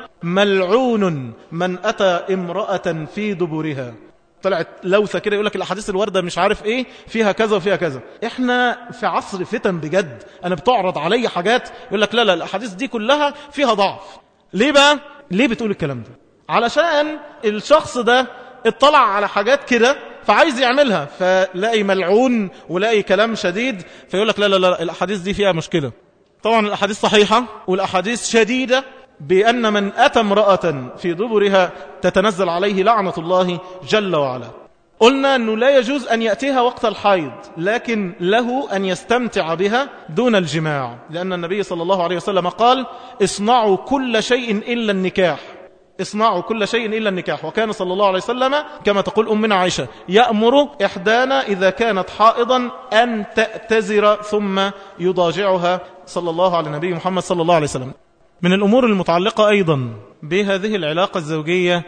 ملعون من أتى امرأة في دبرها. طلعت لوثة كده يقول لك الأحاديث الوردة مش عارف ايه فيها كذا وفيها كذا. احنا في عصر فتن بجد. انا بتعرض علي حاجات يقول لك لا لا الأحاديث دي كلها فيها ضعف. ليه بقى؟ ليه بتقول الكلام ده؟ علشان الشخص ده اطلع على حاجات كده فعايز يعملها، فلاقي ملعون ولاقي كلام شديد فيقول لك لا لا لا الأحاديث دي فيها مشكلة. طبعا الأحاديث صحيحة والأحاديث شديدة بأن من أتى امرأة في دبرها تتنزل عليه لعنة الله جل وعلا. قلنا أنه لا يجوز أن يأتيها وقت الحيض، لكن له أن يستمتع بها دون الجماع، لأن النبي صلى الله عليه وسلم قال اصنعوا كل شيء إلا النكاح. اصنعوا كل شيء إلا النكاح. وكان صلى الله عليه وسلم كما تقول أمنا عائشة يأمر إحدانا إذا كانت حائضا أن تأتزر ثم يضاجعها صلى الله على النبي محمد صلى الله عليه وسلم. من الأمور المتعلقة أيضا بهذه العلاقة الزوجية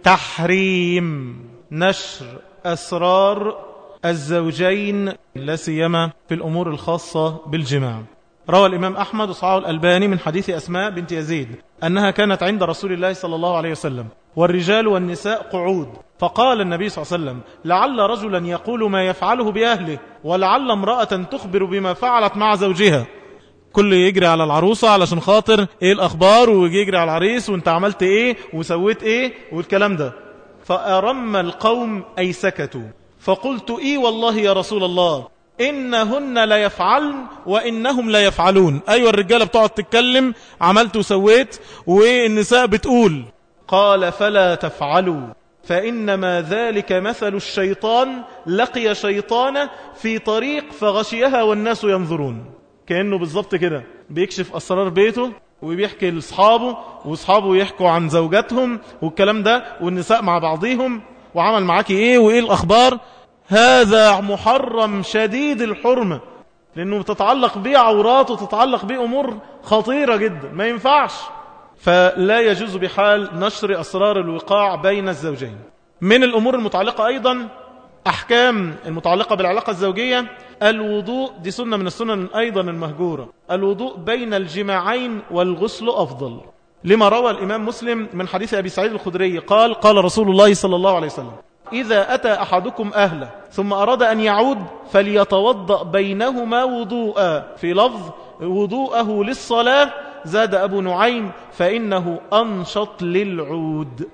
تحريم نشر أسرار الزوجين لا سيما في الأمور الخاصة بالجماع. روى الإمام أحمد وصححه الألباني من حديث أسماء بنت يزيد أنها كانت عند رسول الله صلى الله عليه وسلم والرجال والنساء قعود، فقال النبي صلى الله عليه وسلم لعل رجلا يقول ما يفعله بأهله ولعل امرأة تخبر بما فعلت مع زوجها. كل يجري على العروسة علشان خاطر ايه الأخبار، ويجي يجري على العريس وانت عملت ايه وسويت ايه والكلام ده. فأرم القوم أي سكتوا. فقلت ايه والله يا رسول الله إنهن لا يفعلن وإنهم لا يفعلون. أيوة الرجالة بتقعد تتكلم عملت وسويت والنساء بتقول. قال فلا تفعلوا فإنما ذلك مثل الشيطان لقي شيطان في طريق فغشيها والناس ينظرون. كأنه بالضبط كده بيكشف أسرار بيته وبيحكي لأصحابه وأصحابه يحكوا عن زوجاتهم والكلام ده والنساء مع بعضهم وعمل معاكي إيه وإيه الأخبار. هذا محرم شديد الحرمة، لأنه تتعلق به عورات وتتعلق به أمور خطيرة جدا ما ينفعش. فلا يجوز بحال نشر أسرار الوقاع بين الزوجين. من الأمور المتعلقة أيضا أحكام المتعلقة بالعلاقة الزوجية، الوضوء، دي سنة من السنن أيضا المهجورة، الوضوء بين الجماعين والغسل أفضل، لما روى الإمام مسلم من حديث أبي سعيد الخدري قال قال رسول الله صلى الله عليه وسلم: إذا أتى أحدكم أهله ثم أراد أن يعود فليتوضأ بينهما وضوءا، في لفظ وضوءه للصلاة، زاد أبو نعيم: فإنه أنشط للعود.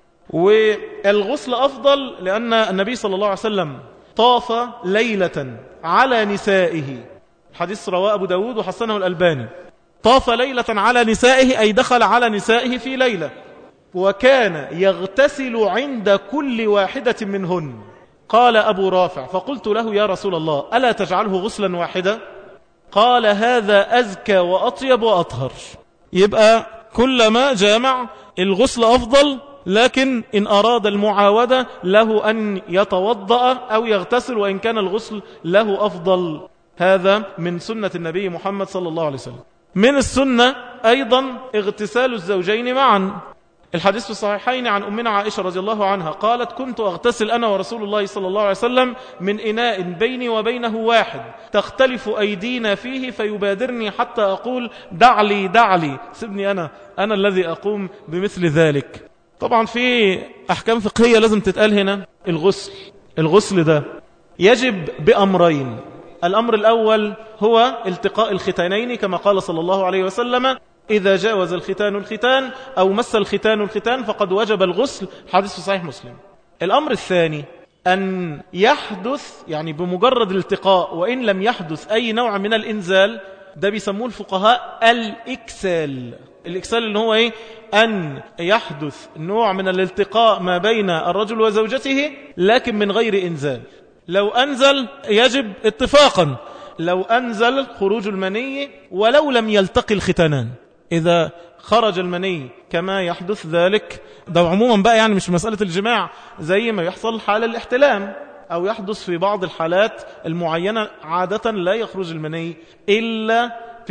والغسل أفضل لأن النبي صلى الله عليه وسلم طاف ليلة على نسائه، حديث رواه أبو داود وحسنه الألباني، طاف ليلة على نسائه أي دخل على نسائه في ليلة، وكان يغتسل عند كل واحدة منهن. قال أبو رافع: فقلت له: يا رسول الله، ألا تجعله غسلا واحدا؟ قال: هذا أزكى وأطيب وأطهر. يبقى كلما جامع الغسل أفضل، لكن إن أراد المعاودة له أن يتوضأ أو يغتسل، وإن كان الغسل له أفضل. هذا من سنة النبي محمد صلى الله عليه وسلم. من السنة أيضا اغتسال الزوجين معا، الحديث في الصحيحين عن أمنا عائشة رضي الله عنها قالت: كنت أغتسل أنا ورسول الله صلى الله عليه وسلم من إناء بيني وبينه واحد، تختلف أيدينا فيه فيبادرني حتى أقول: دعلي دعلي، سيبني أنا أنا الذي أقوم بمثل ذلك. طبعا في أحكام فقهية لازم تتقال هنا. الغسل الغسل ده يجب بأمرين. الأمر الأول هو التقاء الختانين كما قال صلى الله عليه وسلم: إذا جاوز الختان الختان أو مس الختان الختان فقد وجب الغسل، حديث في صحيح مسلم. الأمر الثاني أن يحدث، يعني بمجرد الالتقاء وإن لم يحدث أي نوع من الإنزال، ده بيسموه الفقهاء الإكسال. الإكسال اللي هو إيه؟ أن يحدث نوع من الالتقاء ما بين الرجل وزوجته لكن من غير إنزال. لو أنزل يجب اتفاقا، لو أنزل خروج المني ولو لم يلتقي الختانان، إذا خرج المني كما يحدث ذلك، ده عموما بقى يعني مش مسألة الجماع، زي ما يحصل حال الاحتلام أو يحدث في بعض الحالات المعينة، عادة لا يخرج المني إلا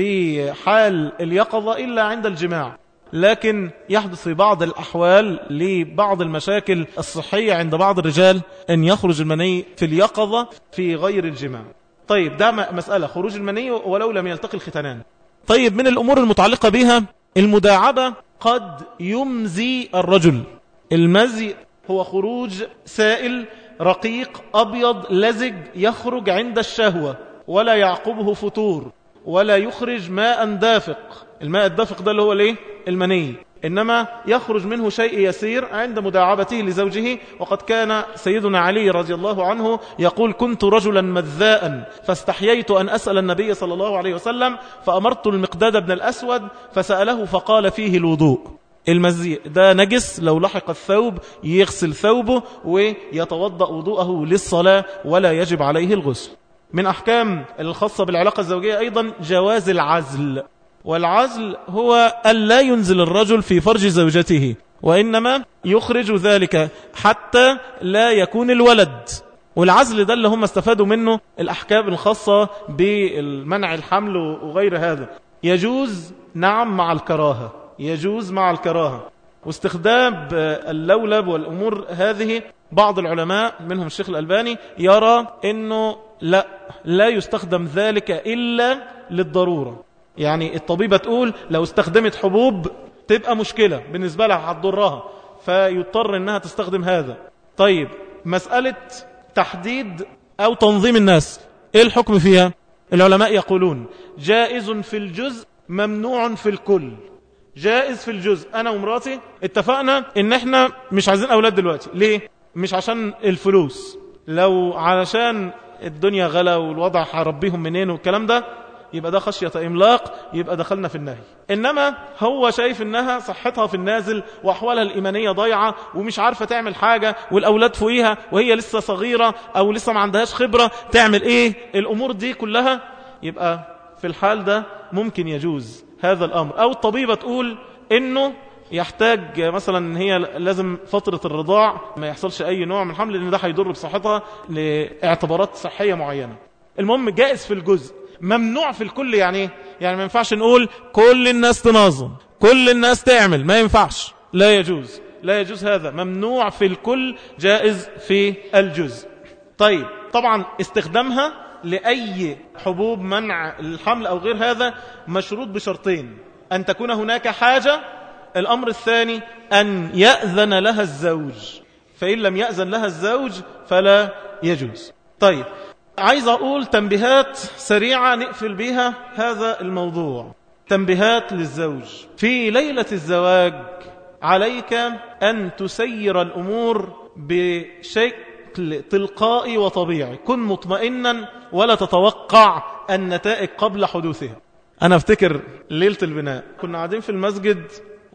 في حال اليقظة إلا عند الجماع، لكن يحدث في بعض الأحوال لبعض المشاكل الصحية عند بعض الرجال أن يخرج المني في اليقظة في غير الجماع. طيب ده مسألة خروج المني ولو لم يلتقي الختانان. طيب من الأمور المتعلقة بها المداعبة، قد يمزي الرجل. المزي هو خروج سائل رقيق أبيض لزج يخرج عند الشهوة ولا يعقبه فتور ولا يخرج ماء دافق. الماء الدافق ده اللي هو ليه؟ المني، إنما يخرج منه شيء يسير عند مداعبته لزوجه. وقد كان سيدنا علي رضي الله عنه يقول: كنت رجلا مذاء فاستحييت أن أسأل النبي صلى الله عليه وسلم فأمرت المقداد بن الأسود فسأله فقال: فيه الوضوء. المزيء ده نجس، لو لحق الثوب يغسل ثوبه ويتوضأ وضوءه للصلاة ولا يجب عليه الغسل. من أحكام الخاصة بالعلاقة الزوجية أيضا جواز العزل، والعزل هو ألا ينزل الرجل في فرج زوجته، وإنما يخرج ذلك حتى لا يكون الولد. والعزل ده اللي هم استفادوا منه الأحكام الخاصة بالمنع الحمل وغير هذا. يجوز نعم مع الكراهة، يجوز مع الكراهة. واستخدام اللولب والأمور هذه بعض العلماء منهم الشيخ الألباني يرى أنه لا لا يستخدم ذلك إلا للضرورة. يعني الطبيبة تقول لو استخدمت حبوب تبقى مشكلة بالنسبة لها، هتضرها، فيضطر أنها تستخدم هذا. طيب مسألة تحديد أو تنظيم الناس، إيه الحكم فيها؟ العلماء يقولون جائز في الجزء ممنوع في الكل. جائز في الجزء، أنا ومراتي اتفقنا إن احنا مش عايزين أولاد دلوقتي. ليه؟ مش عشان الفلوس، لو علشان الدنيا غلا والوضع هربيهم منين والكلام ده يبقى ده خشية إملاق، يبقى دخلنا في النهي. إنما هو شايف إنها صحتها في النازل وأحوالها الإيمانية ضيعة ومش عارفة تعمل حاجة، والأولاد فوقيها وهي لسه صغيرة أو لسه ما عندهاش خبرة، تعمل إيه؟ الأمور دي كلها، يبقى في الحال ده ممكن يجوز هذا الأمر. أو الطبيبة تقول إنه يحتاج مثلا هي لازم فترة الرضاع ما يحصلش أي نوع من الحمل لأن ده هيضر بصحتها لاعتبارات صحية معينة. المهم جائز في الجزء ممنوع في الكل. يعني يعني ما ينفعش نقول كل الناس تنظم كل الناس تعمل، ما ينفعش، لا يجوز. لا يجوز هذا، ممنوع في الكل، جائز في الجزء. طيب طبعا استخدامها لأي حبوب منع الحمل أو غير هذا مشروط بشرطين: أن تكون هناك حاجة، الأمر الثاني أن يأذن لها الزوج، فإن لم يأذن لها الزوج فلا يجوز. طيب عايز أقول تنبيهات سريعة نقفل بها هذا الموضوع. تنبيهات للزوج: في ليلة الزواج عليك أن تسير الأمور بشكل تلقائي وطبيعي، كن مطمئنا ولا تتوقع النتائج قبل حدوثها. أنا أفتكر ليلة البناء كنا قاعدين في المسجد،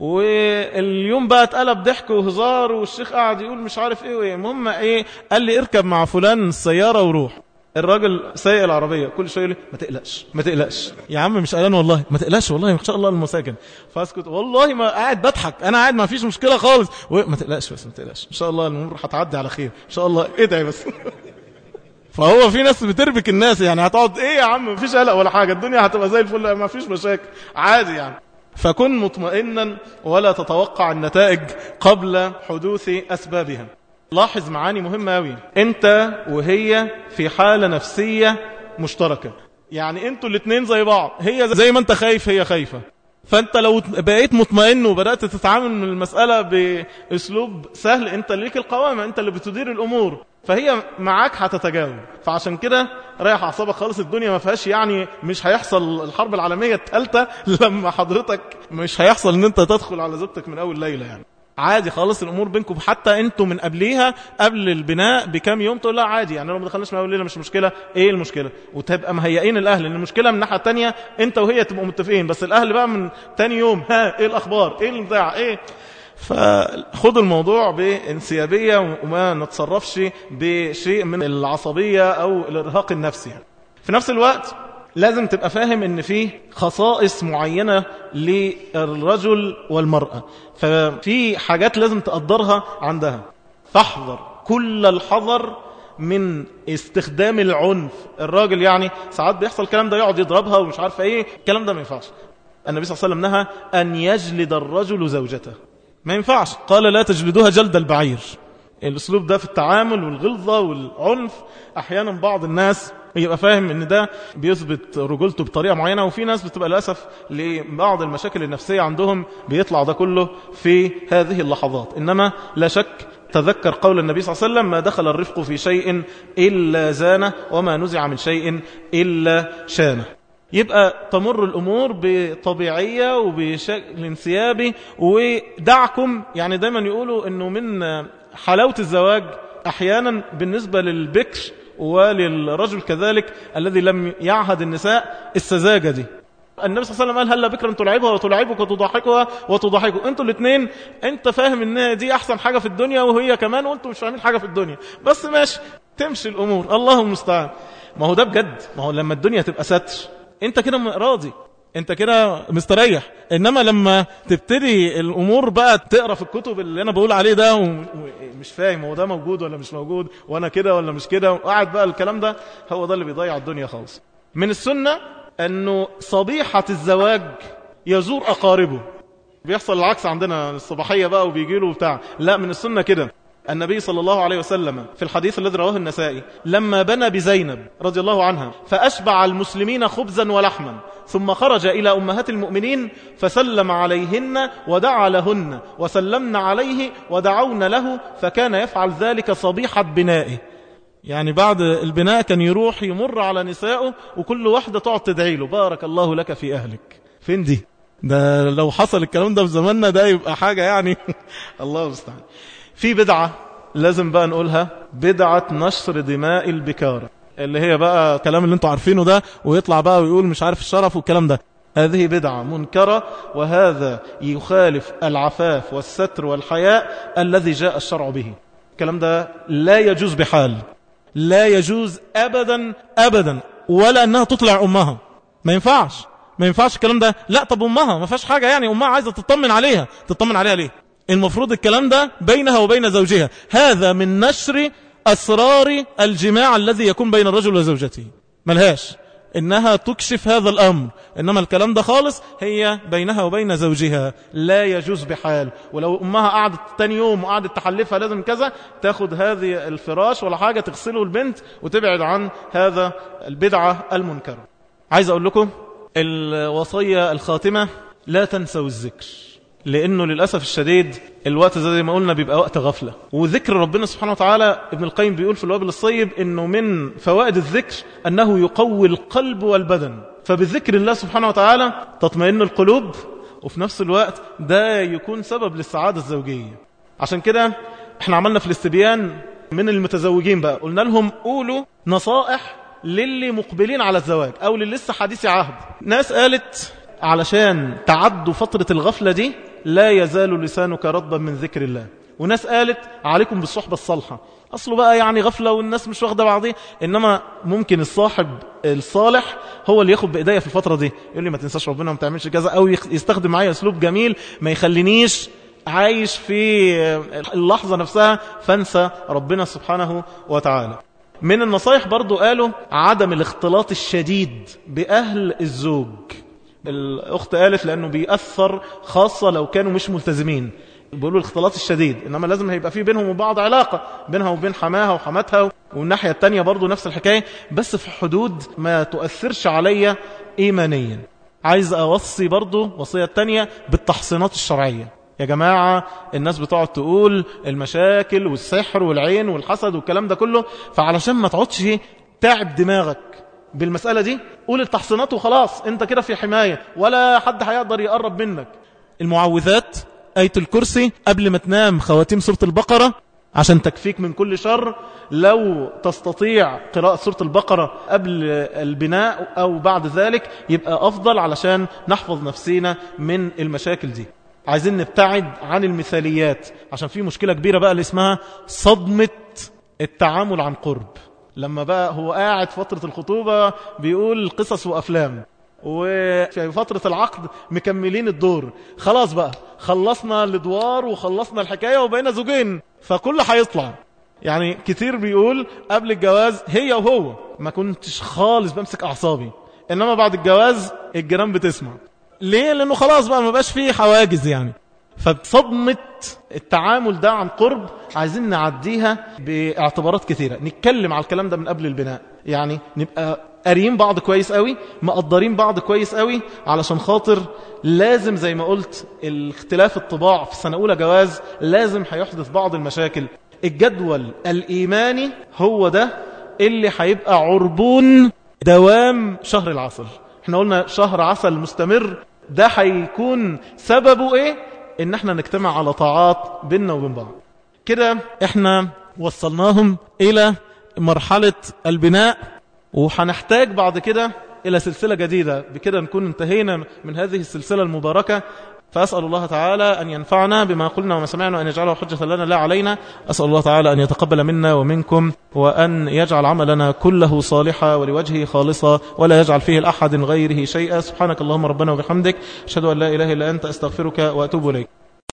واليوم بقى اتقلب ضحك وهزار، والشيخ قاعد يقول مش عارف ايه، المهم ايه، قال لي اركب مع فلان السيارة وروح. الراجل سايق العربية كل شوية يقول لي ما تقلقش ما تقلقش يا عم، مش قلقان والله، ما تقلقش والله ان شاء الله المساكن. فاسكت والله ما قاعد بضحك، انا قاعد ما فيش مشكلة خالص، ما تقلقش بس ما تقلقش ان شاء الله الامور هتعدي على خير ان شاء الله، ادعي بس. فهو في ناس بتربك الناس، يعني هتقعد ايه يا عم، ما فيش قلق ولا حاجة، الدنيا هتبقى زي الفل، ما فيش مشاكل عادي يعني. فكن مطمئنا ولا تتوقع النتائج قبل حدوث أسبابها. لاحظ معاني مهمة أوي، أنت وهي في حالة نفسية مشتركة، يعني أنتوا الاثنين زي بعض، هي زي ما أنت خايف هي خايفة. فأنت لو بقيت مطمئن وبدأت تتعامل من المسألة بأسلوب سهل، أنت ليك القوامة، أنت اللي بتدير الأمور، فهي معاك هتتجاوب. فعشان كده ريح أعصابك خالص، الدنيا ما فيهاش يعني مش هيحصل الحرب العالمية الثالثة لما حضرتك مش هيحصل ان انت تدخل على زوجتك من اول ليلة، يعني عادي خالص الامور بينكم، حتى انتوا من قبليها قبل البناء بكام يوم تقول لا عادي، يعني لو ما دخلناش من اول ليلة مش مشكلة، ايه المشكلة؟ وتبقى مهيئين الاهل، لان المشكلة من الناحية التانية انت وهي تبقوا متفقين، بس الاهل بقى من تاني يوم ها ايه الاخبار، ايه البتاع ايه. فخذوا الموضوع بانسيابية وما نتصرفش بشيء من العصبية أو الإرهاق النفسي. في نفس الوقت لازم تبقى فاهم ان فيه خصائص معينة للرجل والمرأة، ففي حاجات لازم تقدرها عندها. فاحذر كل الحذر من استخدام العنف. الراجل يعني ساعات بيحصل الكلام ده، يقعد يضربها ومش عارف ايه، الكلام ده ما ينفعش. النبي صلى الله عليه وسلم نهى أن يجلد الرجل زوجته، ما ينفعش، قال لا تجلدوها جلد البعير. الاسلوب ده في التعامل والغلظة والعنف احيانا بعض الناس يبقى فاهم ان ده بيثبت رجولته بطريقة معينة، وفي ناس بتبقى للأسف لبعض المشاكل النفسية عندهم بيطلع ده كله في هذه اللحظات. إنما لا شك تذكر قول النبي صلى الله عليه وسلم: ما دخل الرفق في شيء إلا زانه وما نزع من شيء إلا شانه. يبقى تمر الأمور بطبيعية وبشكل انسيابي، ودعكم يعني دايما يقولوا أنه من حلاوة الزواج أحيانا بالنسبة للبكر وللرجل كذلك الذي لم يعهد النساء السذاجة دي. النبي صلى الله عليه وسلم قال: هلا بكرا تلعبها وتلعبك وتضحكها وتضحكك. انتوا الاثنين انت فاهم ان دي احسن حاجة في الدنيا وهي كمان، وانتوا مش فاهمين حاجة في الدنيا، بس ماشي تمشي الامور، الله المستعان. ما هو ده بجد، ما هو لما الدنيا تبقى ستر انت كده راضي، انت كده مستريح. انما لما تبتدي الامور بقى تقرا في الكتب اللي انا بقول عليه ده ومش فاهم هو ده موجود ولا مش موجود، وانا كده ولا مش كده، وقاعد بقى الكلام ده، هو ده اللي بيضيع الدنيا خالص. من السنة انه صبيحة الزواج يزور اقاربه. بيحصل العكس عندنا، الصباحية بقى وبيجيله بتاع، لا، من السنة كده. النبي صلى الله عليه وسلم في الحديث الذي رواه النسائي لما بنى بزينب رضي الله عنها فأشبع المسلمين خبزا ولحما، ثم خرج إلى أمهات المؤمنين فسلم عليهن ودعا لهن وسلمن عليه ودعون له، فكان يفعل ذلك صبيحة بنائه. يعني بعد البناء كان يروح يمر على نسائه وكل واحدة تقعد تدعي له: بارك الله لك في أهلك. فين دي؟ ده لو حصل الكلام ده في زماننا ده يبقى حاجة يعني الله المستعان. في بدعة لازم بقى نقولها، بدعة نشر دماء البكارة، اللي هي بقى كلام اللي انتوا عارفينه ده، ويطلع بقى ويقول مش عارف الشرف والكلام ده. هذه بدعة منكرة، وهذا يخالف العفاف والستر والحياء الذي جاء الشرع به. الكلام ده لا يجوز بحال، لا يجوز أبدا أبدا، ولا أنها تطلع أمها، ما ينفعش ما ينفعش الكلام ده. لا، طب أمها ما فيهاش حاجة، يعني أمها عايزة تطمن عليها، تطمن عليها ليه؟ المفروض الكلام ده بينها وبين زوجها. هذا من نشر أسرار الجماع الذي يكون بين الرجل وزوجته، ملهاش. إنها تكشف هذا الأمر، إنما الكلام ده خالص هي بينها وبين زوجها لا يجوز بحال. ولو أمها قعدت تاني يوم وقعدت تحلفها لازم كذا، تاخد هذه الفراش ولا حاجة تغسله البنت وتبعد عن هذا البدعة المنكرة. عايز أقول لكم الوصية الخاتمة: لا تنسوا الذكر، لأنه للأسف الشديد الوقت زي ما قلنا بيبقى وقت غفلة. وذكر ربنا سبحانه وتعالى ابن القيم بيقول في الوابل الصيب إنه من فوائد الذكر أنه يقوي القلب والبدن، فبالذكر الله سبحانه وتعالى تطمئن القلوب، وفي نفس الوقت ده يكون سبب للسعادة الزوجية. عشان كده احنا عملنا في الاستبيان من المتزوجين بقى، قلنا لهم قولوا نصائح للي مقبلين على الزواج أو للي لسه حديث عهد. ناس قالت علشان تعدوا فترة الغفلة دي لا يزال لسانك رطبا من ذكر الله، وناس قالت عليكم بالصحبة الصالحة. أصله بقى يعني غفلة والناس مش واخدة بعضيه، إنما ممكن الصاحب الصالح هو اللي ياخد بإيديا في الفترة دي، يقول لي ما تنساش ربنا وما تعملش كذا، أو يستخدم معايا أسلوب جميل ما يخلينيش عايش في اللحظة نفسها فانسى ربنا سبحانه وتعالى. من النصايح برضو قالوا عدم الاختلاط الشديد بأهل الزوج. الأخت قالت لأنه بيأثر، خاصة لو كانوا مش ملتزمين، بيقولوا الاختلاط الشديد، إنما لازم هيبقى فيه بينهم وبعض علاقة بينها وبين حماها وحماتها، والناحية التانية برضو نفس الحكاية، بس في حدود ما تؤثرش عليا إيمانيا. عايز أوصي برضو وصية تانية بالتحصينات الشرعية. يا جماعة الناس بتقعد تقول المشاكل والسحر والعين والحسد والكلام ده كله، فعلشان ما تقعدش تعب دماغك بالمسألة دي قول التحصينات وخلاص، انت كده في حماية ولا حد هيقدر يقرب منك. المعوذات، آية الكرسي قبل ما تنام، خواتيم سورة البقرة عشان تكفيك من كل شر. لو تستطيع قراءة سورة البقرة قبل البناء أو بعد ذلك يبقى أفضل علشان نحفظ نفسينا من المشاكل دي. عايزين نبتعد عن المثاليات، عشان في مشكلة كبيرة بقى اللي اسمها صدمة التعامل عن قرب. لما بقى هو قاعد فترة الخطوبة بيقول قصص وأفلام، وفي فترة العقد مكملين الدور، خلاص بقى خلصنا الادوار وخلصنا الحكاية وبقينا زوجين، فكل هيطلع. يعني كتير بيقول قبل الجواز هي وهو ما كنتش خالص بمسك أعصابي، إنما بعد الجواز الجيران بتسمع. ليه؟ لأنه خلاص بقى ما بقاش فيه حواجز يعني. فبصدمة التعامل ده عن قرب عايزين نعديها باعتبارات كثيرة. نتكلم على الكلام ده من قبل البناء، يعني نبقى قاريين بعض كويس قوي، مقدرين بعض كويس قوي، علشان خاطر لازم زي ما قلت الاختلاف الطباع في سنة أولى جواز لازم هيحدث بعض المشاكل. الجدول الإيماني هو ده اللي هيبقى عربون دوام شهر العسل. احنا قلنا شهر عسل مستمر، ده هيكون سببه ايه؟ ان احنا نجتمع على طاعات بيننا وبين بعض. كده احنا وصلناهم الى مرحلة البناء، وهنحتاج بعد كده الى سلسلة جديدة. بكده نكون انتهينا من هذه السلسلة المباركة. فأسأل الله تعالى أن ينفعنا بما قلنا وما سمعنا، وأن يجعله حجة لنا لا علينا. أسأل الله تعالى أن يتقبل منا ومنكم، وأن يجعل عملنا كله صالحا ولوجهه خالصا، ولا يجعل فيه لأحد غيره شيئا. سبحانك اللهم ربنا وبحمدك، أشهد أن لا إله إلا أنت، أستغفرك وأتوب إليك.